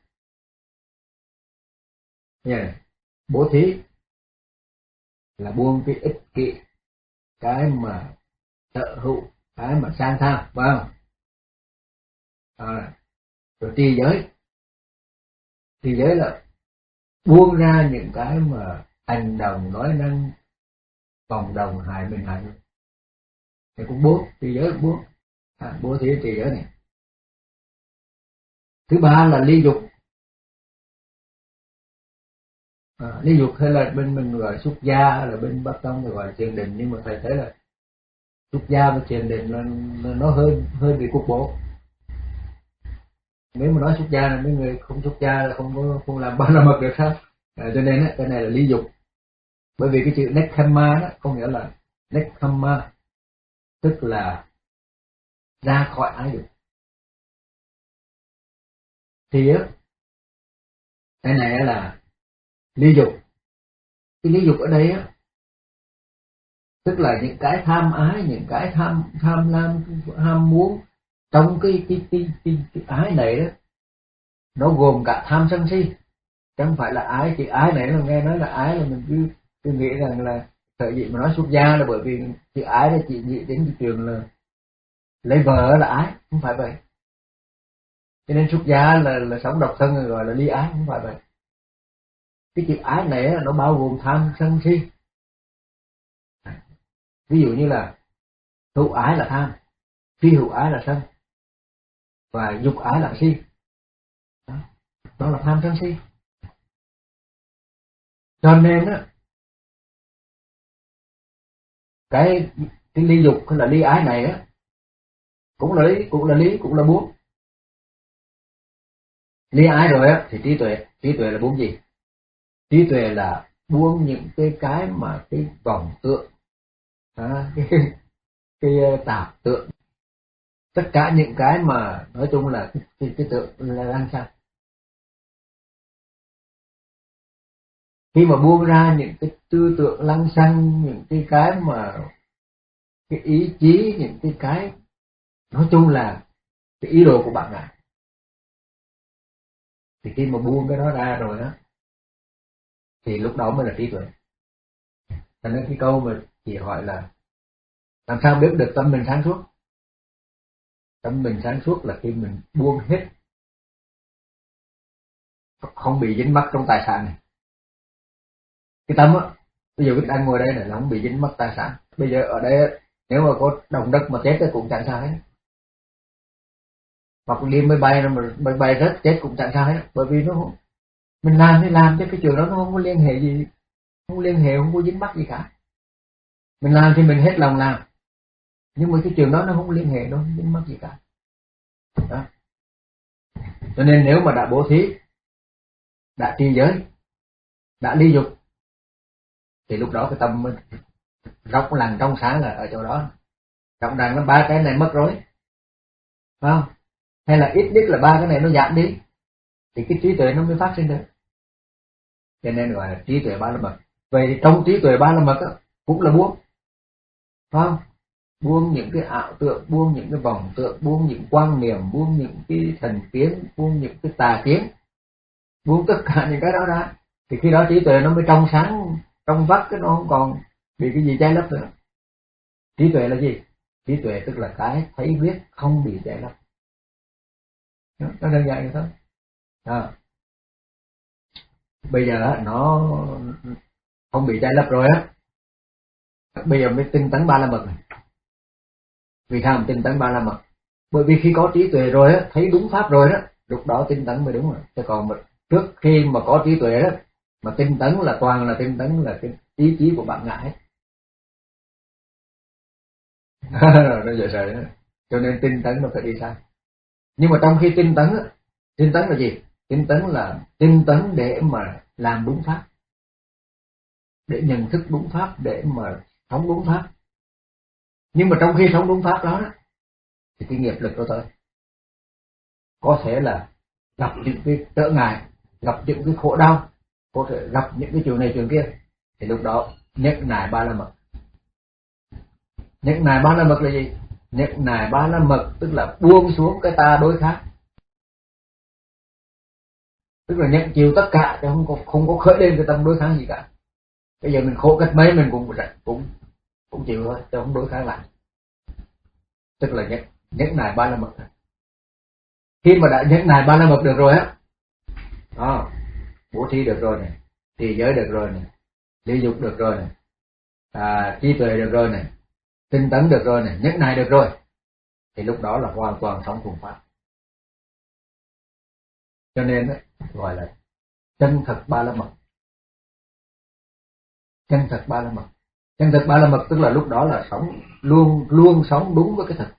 Yeah. Bố thí là buông cái ích kỷ, cái mà sở hữu, cái mà sang tham, phải không? À, rồi trì giới, trì giới là buông ra những cái mà hành động nói năng cộng đồng hại mình hại mình, thì cũng buông, trì giới cũng buông, à, bố thí trì giới này. Thứ ba là ly dục. À, ly dục hay là bên mình gọi xuất gia, hay là bên Bắc Tông gọi là thiền định, nhưng mà thầy thấy là xuất gia và thiền định là nó hơi hơi bị cục bộ. Nếu mà nói xuất gia là mấy người không xuất gia là không có không làm ba la mật được sao? À, cho nên á, cái này là ly dục. Bởi vì cái chữ nekkhamma đó có nghĩa là nekkhamma, tức là ra khỏi ái dục. Thì á, cái này là ly dục. Cái ly dục ở đây á, tức là những cái tham ái, những cái tham tham lam, ham muốn trong cái cái cái, cái, cái ái này đó, nó gồm cả tham sân si, chẳng phải là ái. Chữ ái này là nghe nói là ái là mình cứ, cứ nghĩ rằng là sở dĩ mà nói xuất gia là bởi vì chữ ái là chỉ nghĩ đến cái chuyện là lấy vợ là ái, không phải vậy. Cho nên xuất gia là là sống độc thân rồi gọi là ly ái, không phải vậy. Cái chữ ái này nó bao gồm tham sân si. Ví dụ như là hữu ái là tham, phi hữu ái là sân, và dục ái là si. Đó, đó là tham sân si. Cho nên á, cái cái ly dục hay là ly ái này á, cũng là lý, cũng là lý, cũng là buông. Ly ái rồi á thì trí tuệ, trí tuệ là buông gì? Trí tuệ là buông những cái cái mà cái vọng tượng, à, cái cái tạp tượng, tất cả những cái mà nói chung là cái cái, cái tượng là lăng xăng. Khi mà buông ra những cái tư tưởng lăng xăng, những cái cái mà cái ý chí, những cái cái nói chung là cái ý đồ của bạn ngài, thì khi mà buông cái đó ra rồi đó, thì lúc đó mới là trí tuệ. Cho nên cái câu mà chị hỏi là làm sao biết được tâm mình sáng suốt? Tâm mình sáng suốt là khi mình buông hết, không bị dính mắc trong tài sản này. Cái tâm á, ví dụ anh ngồi đây này là không bị dính mắc tài sản. Bây giờ ở đây nếu mà có động đất mà chết thì cũng chẳng sao hết. Hoặc đi máy bay mà máy bay rớt chết cũng chẳng sao hết, bởi vì nó mình làm thì làm chứ cái chuyện đó nó không có liên hệ gì, không có liên hệ, không có dính mắc gì cả. Mình làm thì mình hết lòng làm, nhưng mà cái chuyện đó nó không liên hệ, nó không dính mắc gì cả. Đó. Cho nên nếu mà đã bố thí, đã trì giới, đã ly dục, thì lúc đó cái tâm mình rộng lặng trong sáng là ở chỗ đó. Rộng rằng nó ba cái này mất rồi, phải không? Hay là ít nhất là ba cái này nó giảm đi, thì cái trí tuệ nó mới phát sinh được. Cho nên gọi là trí tuệ ba la mật. Vậy thì trong trí tuệ ba la mật đó, cũng là buông, phải không? Buông những cái ảo tượng, buông những cái vọng tượng, buông những quan niệm, buông những cái thành kiến, buông những cái tà kiến, buông tất cả những cái đó ra, thì khi đó trí tuệ nó mới trong sáng, trong vắt, cái nó không còn bị cái gì che lấp nữa. Trí tuệ là gì? Trí tuệ tức là cái thấy biết không bị che lấp. Nó đơn giản như thế. À. Bây giờ nó không bị che lấp rồi á, bây giờ mới tinh tấn ba la mật này. Vì sao mà tinh tấn ba la mật? Bởi vì khi có trí tuệ rồi á, thấy đúng pháp rồi đó, lúc đó tinh tấn mới đúng rồi. Chứ còn mà trước khi mà có trí tuệ đó, mà tinh tấn là toàn là tinh tấn là cái ý chí của bạn ngại hết. Nó vậy rồi đó. Cho nên tinh tấn nó phải đi sai. Nhưng mà trong khi tinh tấn á, tinh tấn là gì? Tinh tấn là tinh tấn để mà làm đúng pháp, để nhận thức đúng pháp, để mà sống đúng pháp. Nhưng mà trong khi sống đúng pháp đó thì cái nghiệp lực của tôi có thể là gặp những cái trở ngại, gặp những cái khổ đau, có thể gặp những cái chuyện này chuyện kia, thì lúc đó nhắc nài ba la mật. Nhắc nài ba la mật là gì? Nhất nài ba la mật tức là buông xuống cái ta đối khác, tức là nhận chịu tất cả chứ không có không có khởi lên cái tâm đối kháng gì cả. Bây giờ mình khổ cách mấy mình cũng cũng cũng chịu thôi, chứ không đối kháng lại. Tức là nhất nhất nài ba la mật. Khi mà đã nhất nài ba la mật được rồi á, đó, bố thí được rồi này, trì giới được rồi này, ly dục được rồi này, à, trí tuệ được rồi này, tinh tấn được rồi này, nhất nài được rồi, thì lúc đó là hoàn toàn sống thuần pháp. Cho nên đó, gọi là chân thật ba la mật. Chân thật ba la mật. Chân thật ba la mật tức là lúc đó là sống luôn luôn sống đúng với cái thực.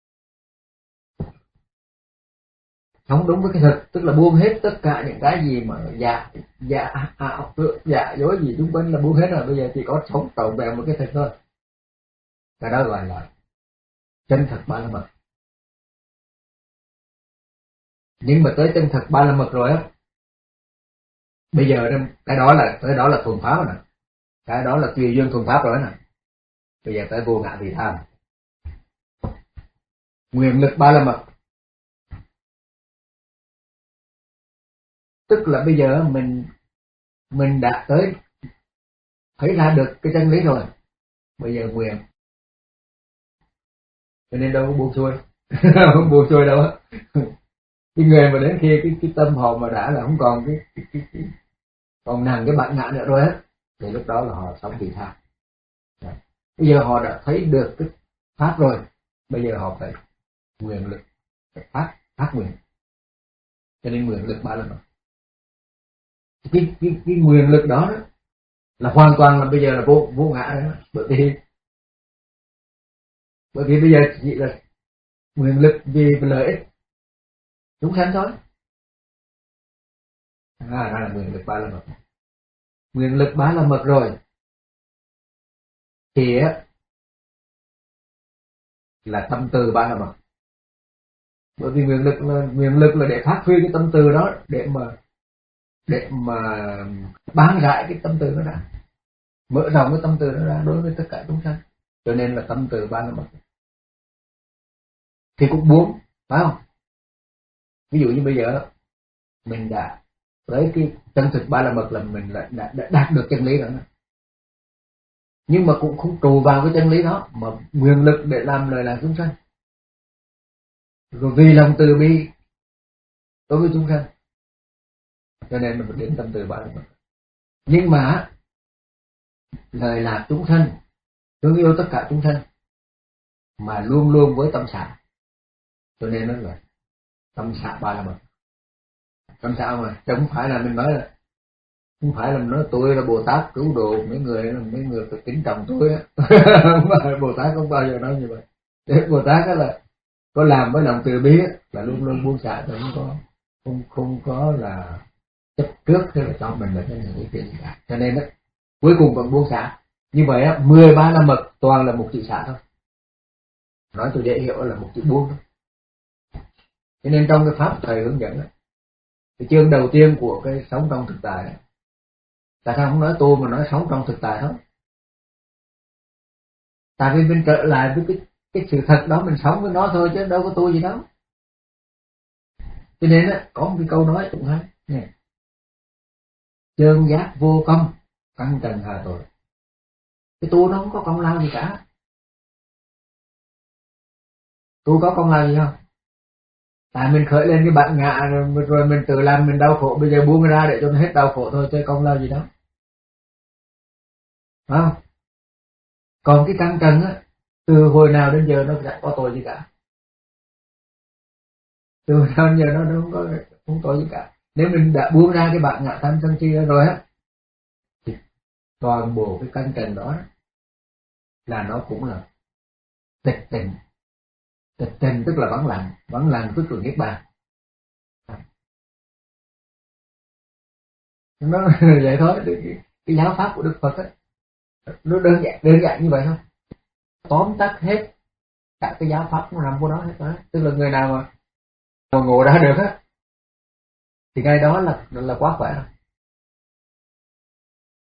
Sống đúng với cái thực tức là buông hết tất cả những cái gì mà dạ dạ ảo tưởng dạ dối gì xung quanh là buông hết rồi. Bây giờ chỉ có sống trọn vẹn một cái thực thôi. Cái đó gọi là chân thật ba la mật. Nhưng mà tới chân thật ba la mật rồi á, bây giờ cái đó là cái đó là thuần pháp rồi nè, cái đó là tùy duyên thuần pháp rồi nè. Bây giờ tới vô ngã vị tham, nguyện lực ba la mật. Tức là bây giờ mình mình đã tới thấy ra được cái chân lý rồi, bây giờ nguyện, cho nên đâu có buông xuôi. Không buông xuôi đâu á. Cái người mà đến khi cái, cái tâm họ mà đã là không còn cái, cái, cái, cái còn nặng cái bản ngã nữa rồi á, thì lúc đó là họ sống vị tha. Bây giờ họ đã thấy được cái pháp rồi, bây giờ họ phải nguyện lực, phải phát phát nguyện, cho nên nguyện lực ba la mật. Cái cái cái nguyện lực đó, đó là hoàn toàn là bây giờ là vô vô ngã đó, bởi vì bởi vì bây giờ chỉ là nguyện lực vì lợi ích chúng sanh thôi. À, đó là nguyện lực ba la mật. Nguyện lực ba la mật rồi thì là tâm từ ba la mật. Bởi vì nguyện lực là nguyện lực là để phát huy cái tâm từ đó, để mà để mà bán rải cái tâm từ nó ra, mở rộng cái tâm từ nó ra đối với tất cả chúng sanh. Cho nên là tâm từ ba la mật. Thì cũng muốn, phải không? Ví dụ như bây giờ mình đã tới cái chân thực ba la mật là mình đã, đã, đã đạt được chân lý rồi, nhưng mà cũng không trụ vào cái chân lý đó mà nguyện lực để làm lời lạc chúng sanh, rồi vì lòng từ bi đối với chúng sanh, cho nên mình phải đến tâm từ ba la mật. Nhưng mà lời lạc chúng sanh, thương yêu tất cả chúng sanh mà luôn luôn với tâm xả, cho nên nó là tâm xả ba la mật. Tâm xả mà chứ không phải là mình nói là không phải là mình nói tôi là Bồ Tát cứu độ mấy người, mấy người phải kính trọng tôi á. Bồ Tát không bao giờ nói như vậy. Để Bồ Tát đó là có làm với lòng từ bi là luôn luôn buông xả, không có không không có là chấp trước hay là cho mình là cái những chuyện gì cả. Cho nên đó, cuối cùng vẫn buông xả. Như vậy á, mười ba la mật toàn là một chữ xả thôi. Nói tôi dễ hiểu là một chữ buông thôi. Cho nên trong cái pháp thầy hướng dẫn đó, cái chương đầu tiên của cái sống trong thực tại đó, tại sao không nói tu mà nói sống trong thực tại thôi? Tại vì mình trở lại với cái cái sự thật đó, mình sống với nó thôi chứ đâu có tu gì đâu. Cho nên á, có một cái câu nói cũng hay nè: chơn giác vô công, căn trần hà tội. Cái tu nó không có công lao gì cả. Tu có công lao gì không? Tại mình khởi lên cái bản ngã rồi, rồi mình tự làm mình đau khổ, bây giờ buông ra để cho nó hết đau khổ thôi chứ công lao gì đâu. Phải không? Còn cái căn trần á, từ hồi nào đến giờ nó chẳng có tội gì cả. Từ hồi nào đến giờ nó, nó không có không tội gì cả. Nếu mình đã buông ra cái bản ngã tham sân si rồi á, thì toàn bộ cái căn trần đó là nó cũng là tịch tịnh. Tịch tịnh tức là vắng lặng, vắng lặng tức là niết bàn. Nó vậy thôi. Cái, cái giáo pháp của Đức Phật á, nó đơn giản đơn giản như vậy thôi. Tóm tắt hết cả cái giáo pháp nó nằm của nó hết đó. Tức là người nào mà, mà ngộ ra được á, thì ngay đó là là quá khỏe rồi.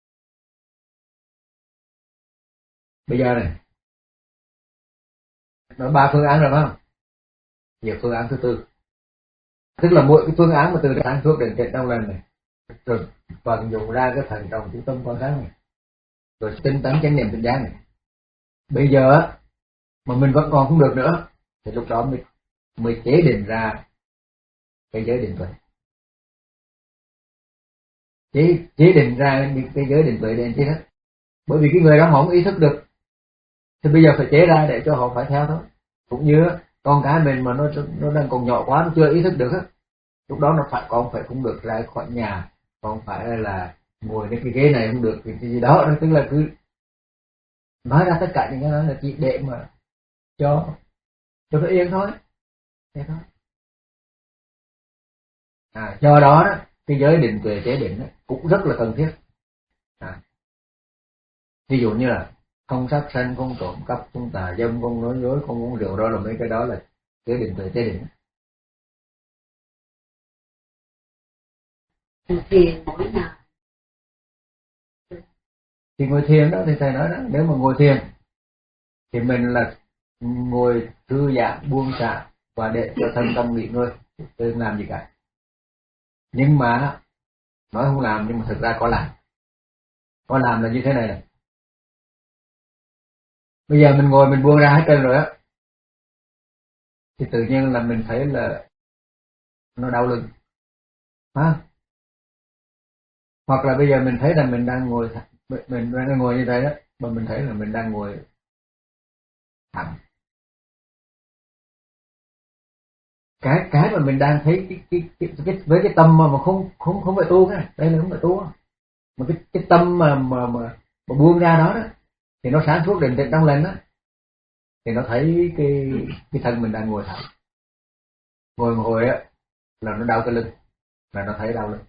Bây giờ này, nói ba phương án rồi phải không? Giờ phương án thứ tư, tức là mỗi cái phương án mà từ sáng suốt đến tận trong lần này rồi vận dụng ra cái thần trọng chú tâm quan sát này, rồi tinh tấn chánh niệm tỉnh giác này. Bây giờ mà mình vẫn còn không được nữa thì lúc đó mới mới chế định ra cái giới định tuệ, chế chế định ra những cái giới định tuệ đến chứ hết. Bởi vì cái người đó họ không ý thức được thì bây giờ phải chế ra để cho họ phải theo thôi. Cũng như con cái mình mà nó nó đang còn nhỏ quá, nó chưa ý thức được á, lúc đó nó phải con phải không được ra khỏi nhà, con phải là ngồi trên cái ghế này không được thì cái gì đó, nó tức là cứ nói ra tất cả những cái đó là chỉ để mà cho cho nó yên thôi, thế thôi. À, do đó, đó cái giới định tuệ chế định đó, cũng rất là cần thiết. À, ví dụ như là không sát sanh, không trộm cắp, không tà dâm, không nói dối, không uống rượu, đó là mấy cái đó là giới định tuệ chế định. Thiền mỗi ngày. Thì ngồi thiền đó thì thầy nói đó, nếu mà ngồi thiền thì mình là ngồi thư giãn buông xả và để cho thân tâm nghỉ ngơi, đừng làm gì cả. Nhưng mà nói không làm nhưng mà thực ra có làm. Có làm là như thế này này. Bây giờ mình ngồi mình buông ra hết trơn rồi á, thì tự nhiên là mình thấy là nó đau lưng, ha? Hoặc là bây giờ mình thấy là mình đang ngồi mình đang ngồi như thế đó, mà mình thấy là mình đang ngồi thẳng. Cái cái mà mình đang thấy cái cái, cái, cái với cái tâm mà, mà không không không phải tu cái đây là không phải tu, mà cái cái tâm mà mà mà, mà buông ra đó đó thì nó sáng suốt định tĩnh trong lành đó, thì nó thấy cái cái thân mình đang ngồi thẳng, ngồi một hồi á là nó đau cái lưng, là nó thấy đau lưng,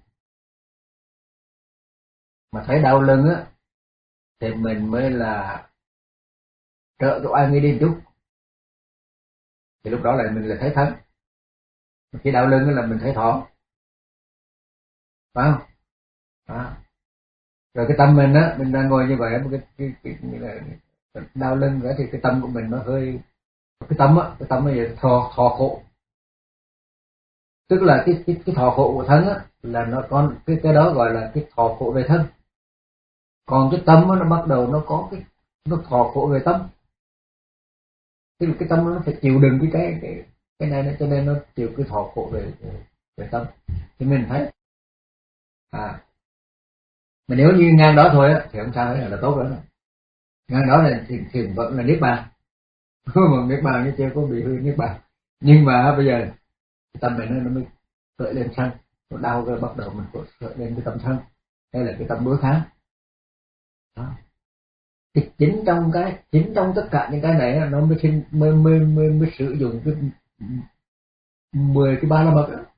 mà thấy đau lưng á thì mình mới là trợ chỗ ai nghĩ đi chút, thì lúc đó là mình là thấy thân. Khi đau lưng là mình thấy thọ, phải không? Đó. Rồi cái tâm mình á, mình đang ngồi như vậy, cái cái, cái, cái là đau lưng nữa thì cái tâm của mình nó hơi, cái tâm á, cái tâm nó vậy thọ thọ khổ, tức là cái cái cái thọ khổ của thân á là nó con cái cái đó gọi là cái thọ khổ về thân, còn cái tâm á, nó bắt đầu nó có cái nó thọ khổ về tâm, tức là cái tâm nó phải chịu đựng cái cái cái cái này, này cho nên nó chịu cái thọ khổ về, về về tâm, thì mình thấy à, mà nếu như ngang đó thôi á thì không sao, hết là tốt rồi. Ngang đó là thì, thì vẫn là niết bàn, mà niết bàn như chưa có bị hư niết bàn, nhưng mà bây giờ tâm mình nó mới khởi lên sân, nó đau rồi bắt đầu mình khởi lên cái tâm sân, đây là cái tâm đối kháng đó. Thì chính trong cái chính trong tất cả những cái này nó mới sinh mới mới mới, mới sử dụng cái mười cái ba la mật đó.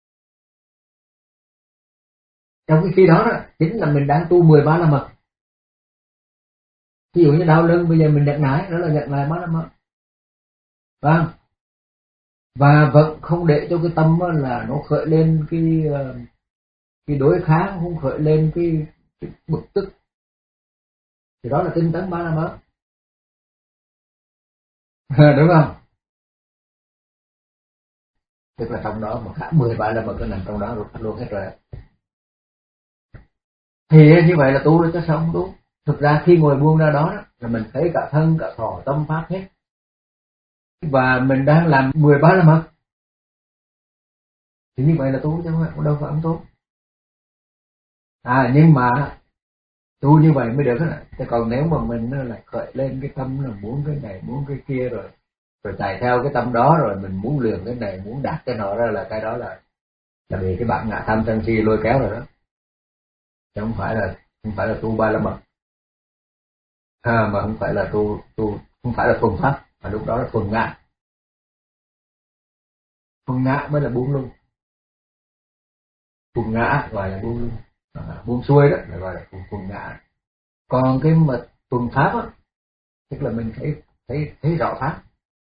Trong cái khi đó đó chính là mình đang tu mười ba la mật. Ví dụ như đau lưng bây giờ mình nhận nải, đó là nhận lại ba la mật, vâng, và vẫn không để cho cái tâm là nó khởi lên cái cái đối kháng, không khởi lên cái, cái bực tức, thì đó là tinh tấn ba la mật. Đúng không? Tức là trong đó mà cả mười ba la mật nó nằm trong đó luôn, luôn hết rồi. Thì như vậy là tu rồi chứ sao không tu? Thực ra khi ngồi buông ra đó là mình thấy cả thân cả thọ tâm pháp hết, và mình đang làm mười ba la mật, thì như vậy là tu chứ không phải đâu phải không tu. À nhưng mà tu như vậy mới được á. Thế còn nếu mà mình lại khởi lên cái tâm là muốn cái này muốn cái kia rồi rồi chạy theo cái tâm đó, rồi mình muốn lường cái này muốn đạt cái nọ ra, là cái đó là là vì cái bản ngã tham sân si lôi kéo rồi đó, chứ không phải là không phải là tu ba la mật, à, mà không phải là tu tu không phải là thuần pháp, mà lúc đó là thuần ngã. Thuần ngã mới là buông lung, thuần ngã gọi là buông lung, à, buông xuôi đó là gọi là thuần, thuần ngã. Còn cái mà thuần pháp á, tức là mình thấy thấy thấy rõ pháp.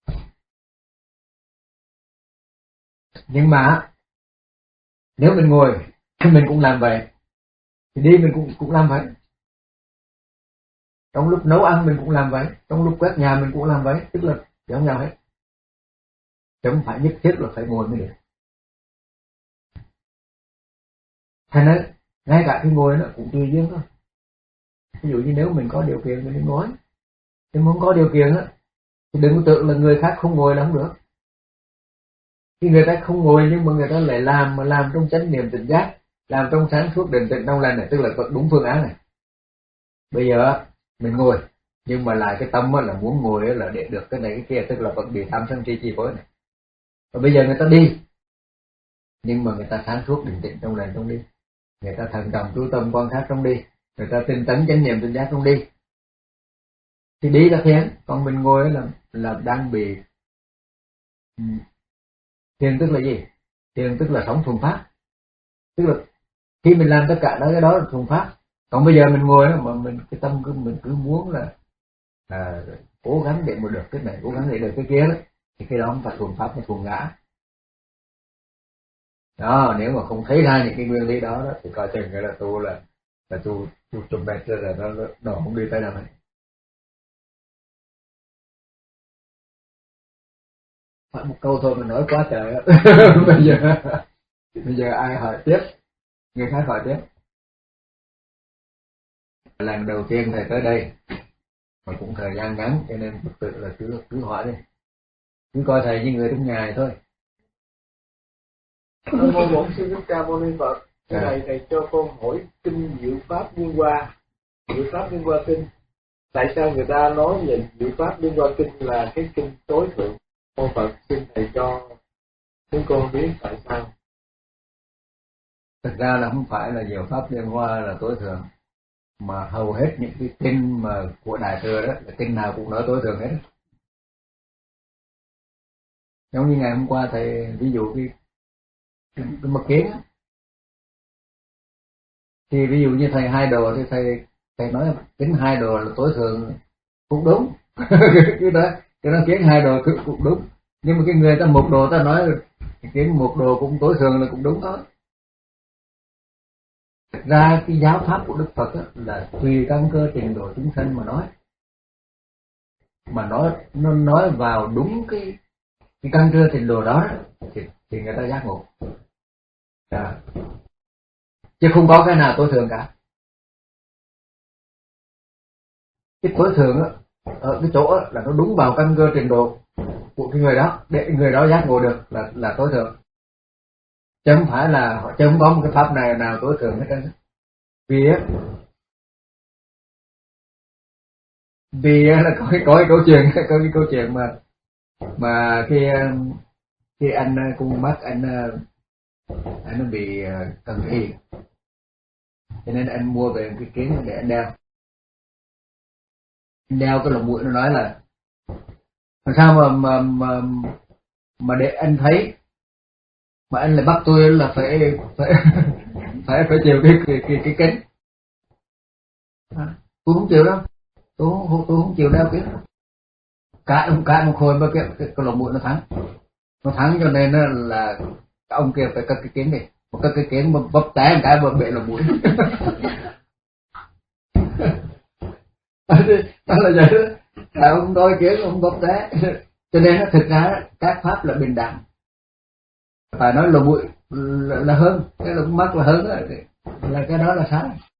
Nhưng mà nếu mình ngồi mình cũng làm vậy, thì đi mình cũng cũng làm vậy, trong lúc nấu ăn mình cũng làm vậy, trong lúc quét nhà mình cũng làm vậy, tức là giống nhau hết, chứ không phải nhất thiết là phải ngồi mới được. Thành ra ngay cả cái ngồi nó cũng tùy duyên thôi. Ví dụ như nếu mình có điều kiện mình nên ngồi, nhưng không có điều kiện á thì đừng có tưởng là người khác không ngồi là không được. Khi người ta không ngồi nhưng mà người ta lại làm, mà làm trong chánh niệm tỉnh giác, làm trong sáng suốt định tĩnh trong lành này, tức là đúng phương án này. Bây giờ mình ngồi nhưng mà lại cái tâm là muốn ngồi là để được cái này cái kia, tức là vẫn bị tham sân si chi phối này. Và bây giờ người ta đi nhưng mà người ta sáng suốt định tĩnh trong lành trong đi, người ta thận trọng chú tâm quan sát trong đi, người ta tinh tấn chánh niệm tỉnh giác trong đi, thì đi là thiền. Còn mình ngồi là là đang bị thiền. Tức là gì? Thiền tức là sống thuần pháp, tức là khi mình làm tất cả đó cái đó là thuần pháp. Còn bây giờ mình ngồi đó, mà mình cái tâm cứ mình cứ muốn là à, cố gắng để mà được cái này, cố gắng để được cái kia đó, thì cái đó không phải thuần pháp, mà thuần ngã. Đó, nếu mà không thấy ra những cái nguyên lý đó, đó thì coi chừng cái là tu là là tu tu chụp mệt rồi là nó nó không đi tới đâu hết. Phải một câu thôi mà nói quá trời. bây giờ bây giờ ai hỏi tiếp, người khác hỏi tiếp. Lần đầu tiên thầy tới đây mà cũng thời gian ngắn cho nên tự là cứ cứ hỏi đi, cứ coi thầy như người trong nhà này thôi. Nam mô Bổn Sư Thích Ca Mâu Ni Phật. Cái này thầy cho con hỏi kinh Diệu Pháp Liên Hoa, Diệu Pháp Liên Hoa kinh. Tại sao người ta nói về Diệu Pháp Liên Hoa kinh là cái kinh tối thượng? Mô Phật xin thầy cho chúng con biết tại sao. Thực ra là không phải là Diệu Pháp Liên Hoa là tối thượng, mà hầu hết những cái kinh mà của Đại Thừa đó là kinh nào cũng nói tối thượng hết. Giống như ngày hôm qua thầy ví dụ cái cái, cái mật kiến á, thì ví dụ như thầy hai đồ thì thầy thầy nói kính hai đồ là tối thượng cũng đúng. cái đó cái đó kiến hai đồ cũng đúng, nhưng mà cái người ta một đồ ta nói kiến một đồ cũng tối thượng là cũng đúng thôi. Thực ra cái giáo pháp của Đức Phật á, là tùy căn cơ trình độ chúng sanh mà nói, mà nói nó nói vào đúng cái cái căn cơ trình độ đó thì, thì người ta giác ngộ. À. Chứ không có cái nào tối thượng cả. Cái tối thượng á, ở cái chỗ á, là nó đúng vào căn cơ trình độ của cái người đó để người đó giác ngộ được là là tối thượng. Chứ không phải là chứ không có một cái pháp này nào tối thượng hết trơn. Vì á vì là có có cái câu chuyện có cái câu chuyện mà mà khi khi anh cùng mắt anh anh nó bị cần y, cho nên anh mua về cái kiến để anh đeo. Anh đeo cái lồng mũi, nó nói là làm sao mà mà mà mà để anh thấy mà anh lại bắt tôi là phải phải phải phải chịu cái cái cái, cái kính. À, tôi không chịu đâu, tôi không tôi không chịu đeo kính. Cả ông cả một hồi mà cái cái, cái lồng mũi nó thắng, nó thắng cho nên là ông kia phải cất cái kính đi, một cất cái kính mà bóp té cái mà bể lồng mũi. Đó là vậy đó, là ông đôi kiến ông bóp té. Cho nên nó thực ra các pháp là bình đẳng, phải nói lồng mũi là, là hơn, cái lồng mắt là hơn đó, là cái đó là sai.